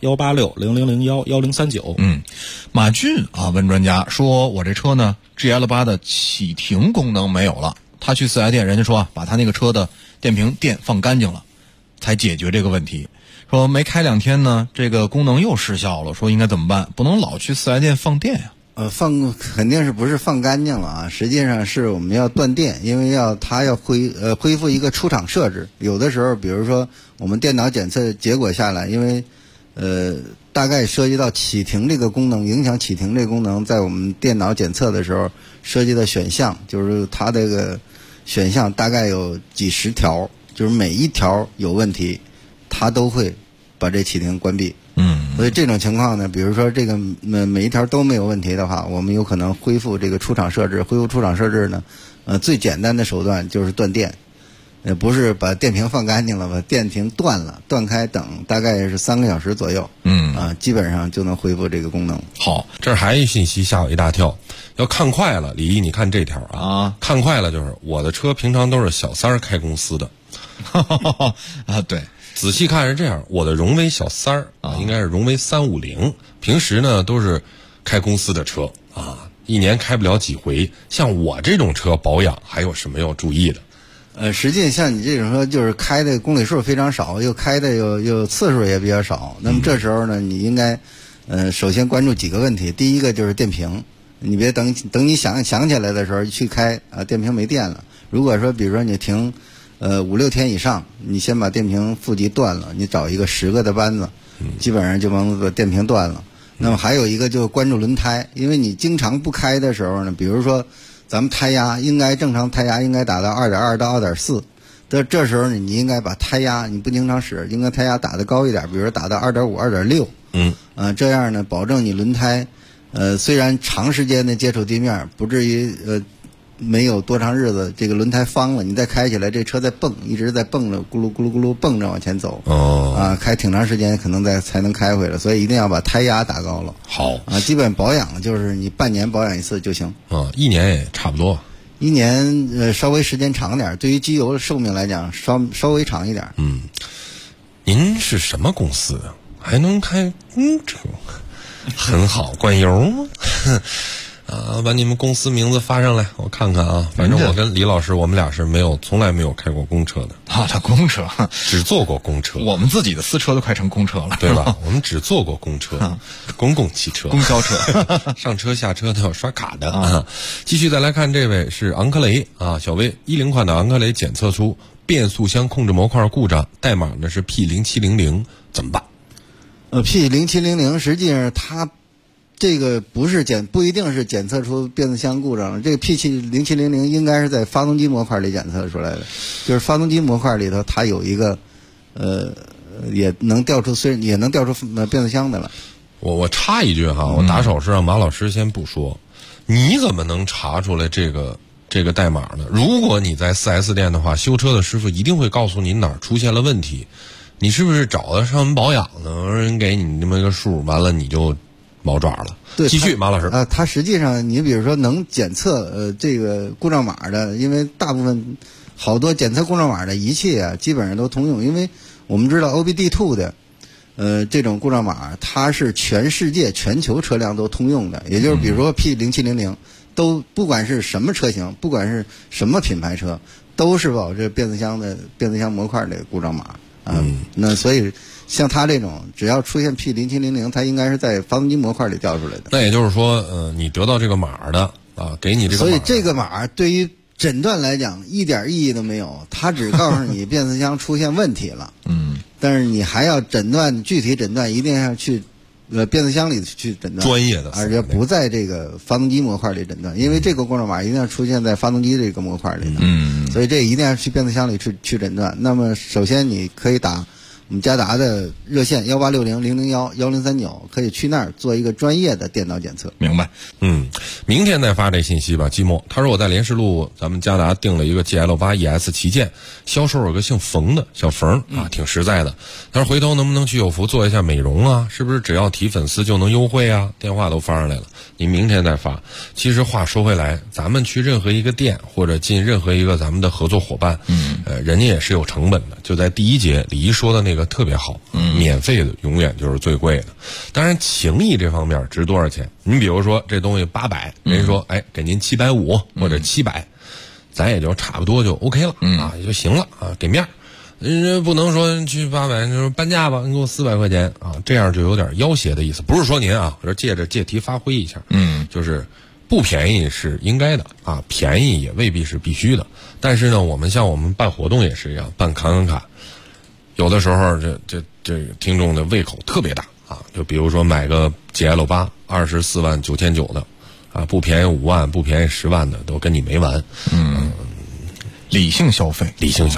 18600011039。 马俊问专家说，我这车呢 GL8 的启停功能没有了，他去4S店，人家说把他那个车的电瓶电放干净了，才解决这个问题。说没开2天呢，这个功能又失效了，说应该怎么办？不能老去4S店放电呀。 肯定是不是放干净了啊？实际上是我们要断电，因为它要恢复一个出厂设置。有的时候，比如说我们电脑检测结果下来，因为大概涉及到启停这个功能，影响启停这个功能，在我们电脑检测的时候涉及的选项，就是它这个选项大概有几十条，就是每一条有问题，它都会把这启停关闭。所以这种情况呢，比如说这个每一条都没有问题的话，我们有可能恢复这个出厂设置。恢复出厂设置呢，最简单的手段就是断电，不是把电瓶放干净了，把电瓶断了，断开等大概是3个小时左右，基本上就能恢复这个功能。 好，这儿还一信息吓我一大跳，要看快了，李毅，你看这条啊，看快了就是我的车平常都是小三儿开公司的， 对。 仔细看是这样，我的荣威小三儿应该是荣威350，平时呢都是开公司的车一年开不了几回。像我这种车保养还有什么要注意的？ 实际像你这种车就是开的公里数非常少，又开的又次数也比较少。那么这时候呢，你应该首先关注几个问题。第一个就是电瓶，你别等你想起来的时候去开电瓶没电了。如果说比如说你停5-6天以上，你先把电瓶负极断了，你找一个10个的扳子，基本上就能把电瓶断了。那么还有一个就关注轮胎，因为你经常不开的时候呢，比如说咱们胎压正常胎压应该达到2.2到2.4，这时候呢，你应该把胎压你不经常使，应该胎压打得高一点，比如说打到2.5、2.6，这样呢，保证你轮胎虽然长时间的接触地面，不至于没有多长日子，这个轮胎方了，你再开起来，这车在蹦，一直在蹦着，咕噜咕噜咕噜蹦着往前走。开挺长时间可能才能开回来，所以一定要把胎压打高了。 好基本保养就是你半年保养一次就行。 1年也差不多。 1年稍微时间长点，对于机油的寿命来讲稍微长一点。 您是什么公司的？还能开公车？很好，管油吗？把你们公司名字发上来，我看看啊。反正我跟李老师，我们俩是从来没有开过公车的。 他公车只坐过公车， 我们自己的私车都快成公车了， 对吧？我们只坐过公车，公共汽车、 公交车， 上车下车都要刷卡的。继续再来看这位是昂科雷小威10款的昂科雷检测出变速箱控制模块故障，代码呢是 P0700， 怎么办 ？P0700实际上它这个不一定是检测出变速箱故障了，这个 P0700 应该是在发动机模块里检测出来的，就是发动机模块里头它有一个也能调出变速箱的了。 我插一句我打手势让马老师先不说，你怎么能查出来这个代码呢？如果你在 4S 店的话，修车的师傅一定会告诉你哪儿出现了问题，你是不是找的上门保养呢？人给你这么一个数，完了你就毛爪了。 对， 继续，马老师。 它实际上，你比如说能检测这个故障码的，因为大部分好多检测故障码的仪器基本上都通用。因为我们知道 OBD2 的这种故障码，它是全世界全球车辆都通用的。也就是比如说 P0700，都不管是什么车型，不管是什么品牌车，都是保这变速箱模块的故障码。那所以像它这种，只要出现 P0700，它应该是在发动机模块里调出来的。 那也就是说，你得到这个码的给你这个码， 所以这个码对于诊断来讲一点意义都没有，它只告诉你变速箱出现问题了。但是你还要具体诊断，一定要去变速箱里去诊断， 专业的， 而且不在这个发动机模块里诊断，因为这个故障码一定要出现在发动机这个模块里的。所以这一定要去变速箱里去诊断。那么首先你可以打我们嘉达的热线1860-001-1039，可以去那儿做一个专业的电脑检测。 明白。 明天再发这信息吧，季末。他说我在莲石路咱们嘉达订了一个 GL8 ES 旗舰，销售有个姓冯的小冯啊，挺实在的。他说回头能不能去有福做一下美容啊？是不是只要提粉丝就能优惠啊？电话都发上来了，您明天再发。其实话说回来，咱们去任何一个店或者进任何一个咱们的合作伙伴，人家也是有成本的。就在第一节李一说的那个特别好，免费的永远就是最贵的。当然情谊这方面值多少钱？你比如说这东西800，人说给您750或者700，咱也就差不多就 OK 了啊，也就行了啊，给面儿。不能说去800就是半价吧，你给我400块钱啊，这样就有点要挟的意思。不是说您啊，我说借题发挥一下，就是不便宜是应该的啊，便宜也未必是必须的。但是呢，我们办活动也是一样，办康卡，有的时候这听众的胃口特别大啊，就比如说买个 GL8 24.999万的啊，不便宜5万，不便宜10万的都跟你没完。 理性消费。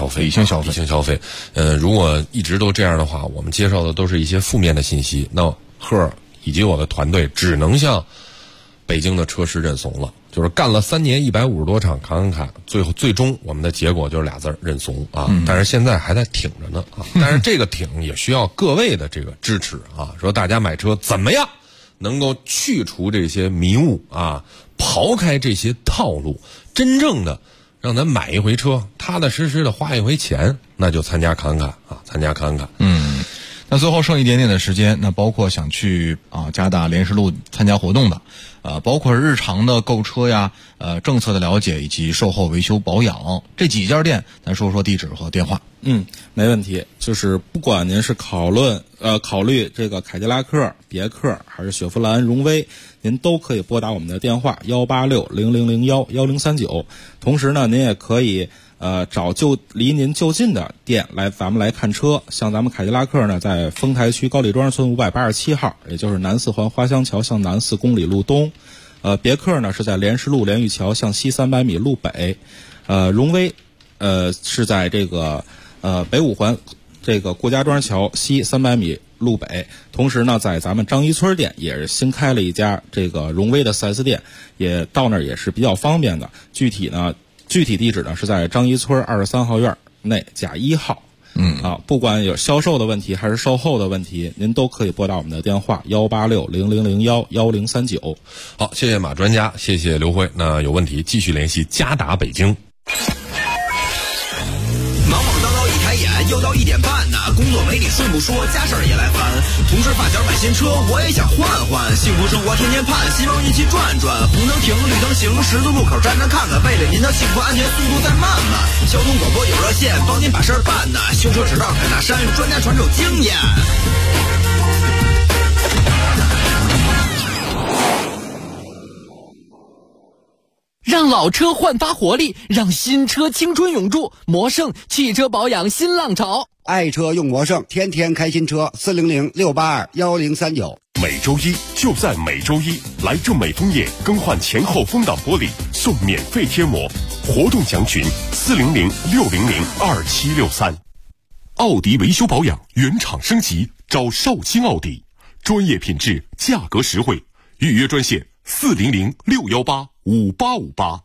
如果一直都这样的话，我们介绍的都是一些负面的信息，那赫以及我的团队只能向北京的车市认怂了。就是干了3年150多场康卡，最终我们的结果就是俩字认怂啊！但是现在还在挺着呢啊！但是这个挺也需要各位的这个支持啊！说大家买车怎么样能够去除这些迷雾啊，刨开这些套路，真正的让咱买一回车，踏踏实实的花一回钱，那就参加康卡啊！参加康卡。 那最后剩一点点的时间，那包括想去嘉达莲石路参加活动的，包括日常的购车呀，政策的了解以及售后维修保养这几家店，咱说说地址和电话。 没问题。就是不管您是考虑这个凯迪拉克、别克还是雪佛兰、荣威，您都可以拨打我们的电话186-0001-1039。同时呢，您也可以找离您就近的店咱们来看车。像咱们凯迪拉克呢，在丰台区高丽庄村587号，也就是南四环花香桥向南4公里路东。别克呢是在莲石路莲玉桥向西300米路北。荣威是在这个北五环这个顾家庄桥西300米路北。同时呢，在咱们张一村店也是新开了一家这个荣威的 4S 店，也到那儿也是比较方便的。具体地址呢是在张一村23号院内甲1号。不管有销售的问题还是售后的问题，您都可以拨打我们的电话186-0001-1039。 好，谢谢马专家，谢谢刘辉。那有问题继续联系嘉达北京。 忙忙叨叨一抬眼，又到1点半呢，工作没理顺不说，家事儿也来烦。同事发小买新车，我也想换换，幸福生活天天盼，希望一起转转。红灯停，绿灯行，十字路口站着看看，为了您的幸福安全，速度再慢慢。交通广播有热线，帮您把事儿办呢。修车指道凯纳山，专家传授经验。 让老车焕发活力，让新车青春永驻。魔盛汽车保养新浪潮， 爱车用魔盛，天天开新车。400-682-1039。 每周一就在每周一，来正美枫叶更换前后风挡玻璃送免费贴膜，活动详询400-600-2763。奥迪维修保养原厂升级，找绍兴奥迪，专业品质，价格实惠，预约专线400-618-5858。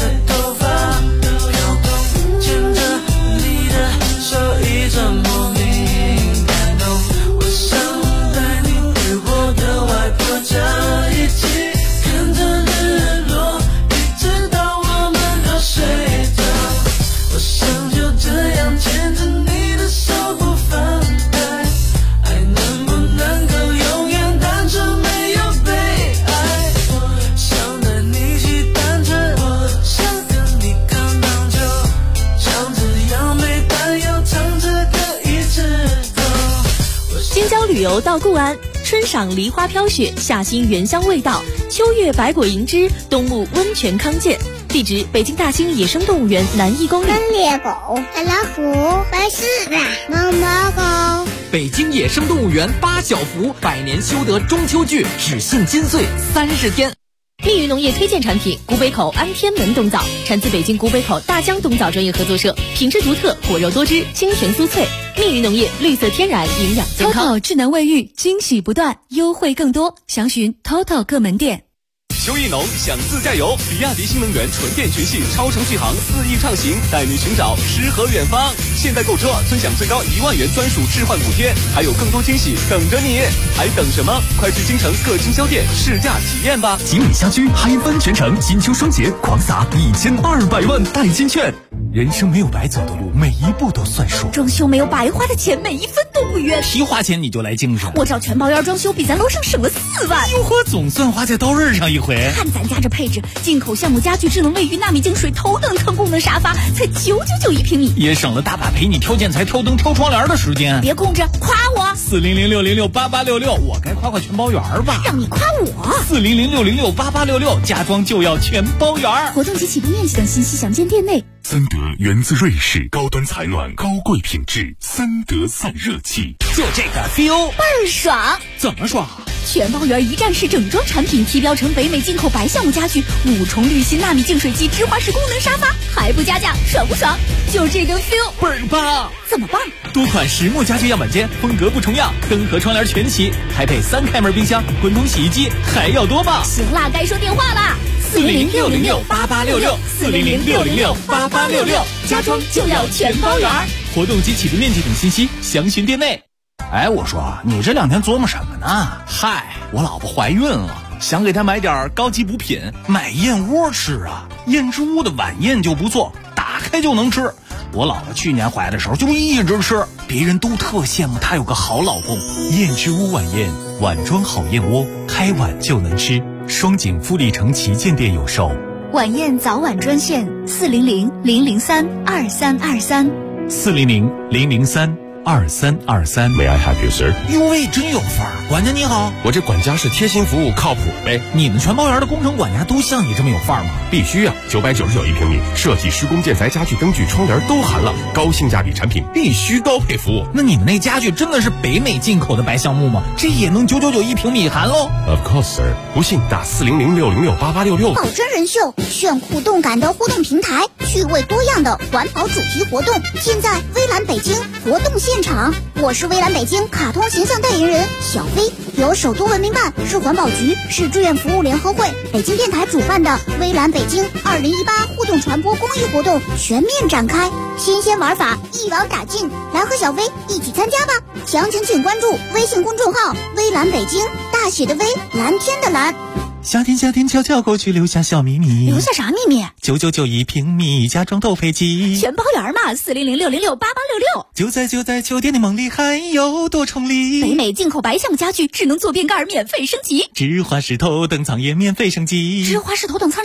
的头发摇动，牵着你的手一直莫名感动。我想带你回我的外婆家，一起看着日落，一直到我们都睡着。我想就这样牵着你的手不放开，爱能不能够永远单纯没有被爱？我想带你骑单车，我想跟你看棒球，像这样美但又唱着歌一直走。 京郊旅游到固安，春赏梨花飘雪，夏欣原香味道，秋月百果盈枝，冬沐温泉康健。地址：北京大兴野生动物园南1公里。 猎狗、大老虎、白狮子、毛毛狗。 北京野生动物园8小福100年修得中秋剧，只限金穗30天。 密云农业推荐产品：古北口安天门冬枣，产自北京古北口大江冬枣专业合作社，品质独特，果肉多汁，清甜酥脆。密云农业绿色天然，营养健康。TOTO 智能卫浴，惊喜不断，优惠更多，详询 TOTO 各门店。 秋意浓，想自驾游，比亚迪新能源纯电全系超程续航4亿畅行，带你寻找诗和远方。现在购车尊享最高1万元专属置换补贴，还有更多惊喜等着你，还等什么？快去京城各经销店试驾体验吧！ 锦里辖区嗨翻全城，金秋双节狂撒1200万代金券。人生没有白走的路，每一步都算数。 装修没有白花的钱，每一分都不冤。 提花钱你就来精神， 我找全包院装修比咱楼上省了4万。 哟呵，总算花在刀刃上一回。 看咱家这配置，进口橡木家具、智能卫浴、纳米净水、头等舱功能沙发，才999一平米， 也省了大把陪你挑建材、挑灯、挑窗帘的时间。 别控制，夸我 ！40060688866，我该夸全包园吧？ 让你夸我 ！40060688866，家装就要全包园。 活动及启动面积等信息详见店内。 森德源自瑞士，高端采暖，高贵品质，森德散热器， 就这个 feel 倍儿爽。 怎么爽？ 全包园一站式整装产品，提标成北美进口白橡木家具，5重滤芯纳米净水机，芝华士功能沙发，还不加价，爽不爽？就这个 feel 倍儿棒！ 怎么棒？ 多款实木家具样板间，风格不重样，灯和窗帘全齐，还配3开门冰箱、滚筒洗衣机，还要多棒！ 行啦，该说电话啦，40060688866，40060688866，家装就要全包园。 活动及启动面积等信息详询店内。 哎，我说你这2天琢磨什么呢？ 嗨，我老婆怀孕了，想给她买点高级补品，买燕窝吃啊。燕之屋的晚宴就不错，打开就能吃。我老婆去年怀的时候就一直吃，别人都特羡慕她有个好老公。 燕之屋晚宴，碗装好燕窝，开碗就能吃。双井富力城旗舰店有售。 晚宴早晚专线 400-003-2323，400-003-2323。May I help you, sir？ 哟喂，真有范儿！管家你好， 我这管家是贴心服务，靠谱呗。 你们全包园的工程管家都像你这么有范儿吗？ 必须啊！999一平米，设计、施工、建材、家具、灯具、窗帘都含了，高性价比产品必须高配服务。 那你们那家具真的是北美进口的白橡木吗？这也能999一平米含喽 ？Of course, sir。不信打40060688866， 保真人秀，炫酷动感的互动平台，趣味多样的环保主题活动，现在微蓝北京活动现场，我是微蓝北京卡通形象代言人小飞，由首都文明办、市环保局、市志愿服务联合会、北京电台主办的微蓝北京2018互动传播公益活动全面展开，新鲜玩法一网打尽，来和小飞一起参加吧！详情请关注微信公众号微蓝北京，大写的微，蓝天的蓝。 夏天悄悄过去，留下小秘密。 留下啥秘密 ？999一平米，家装都配齐， 全包园嘛！40060688866。 就在酒店的梦里，还有多重礼。 北美进口白橡木家具，智能坐便盖免费升级， 芝华士头等舱也免费升级。 芝华士头等舱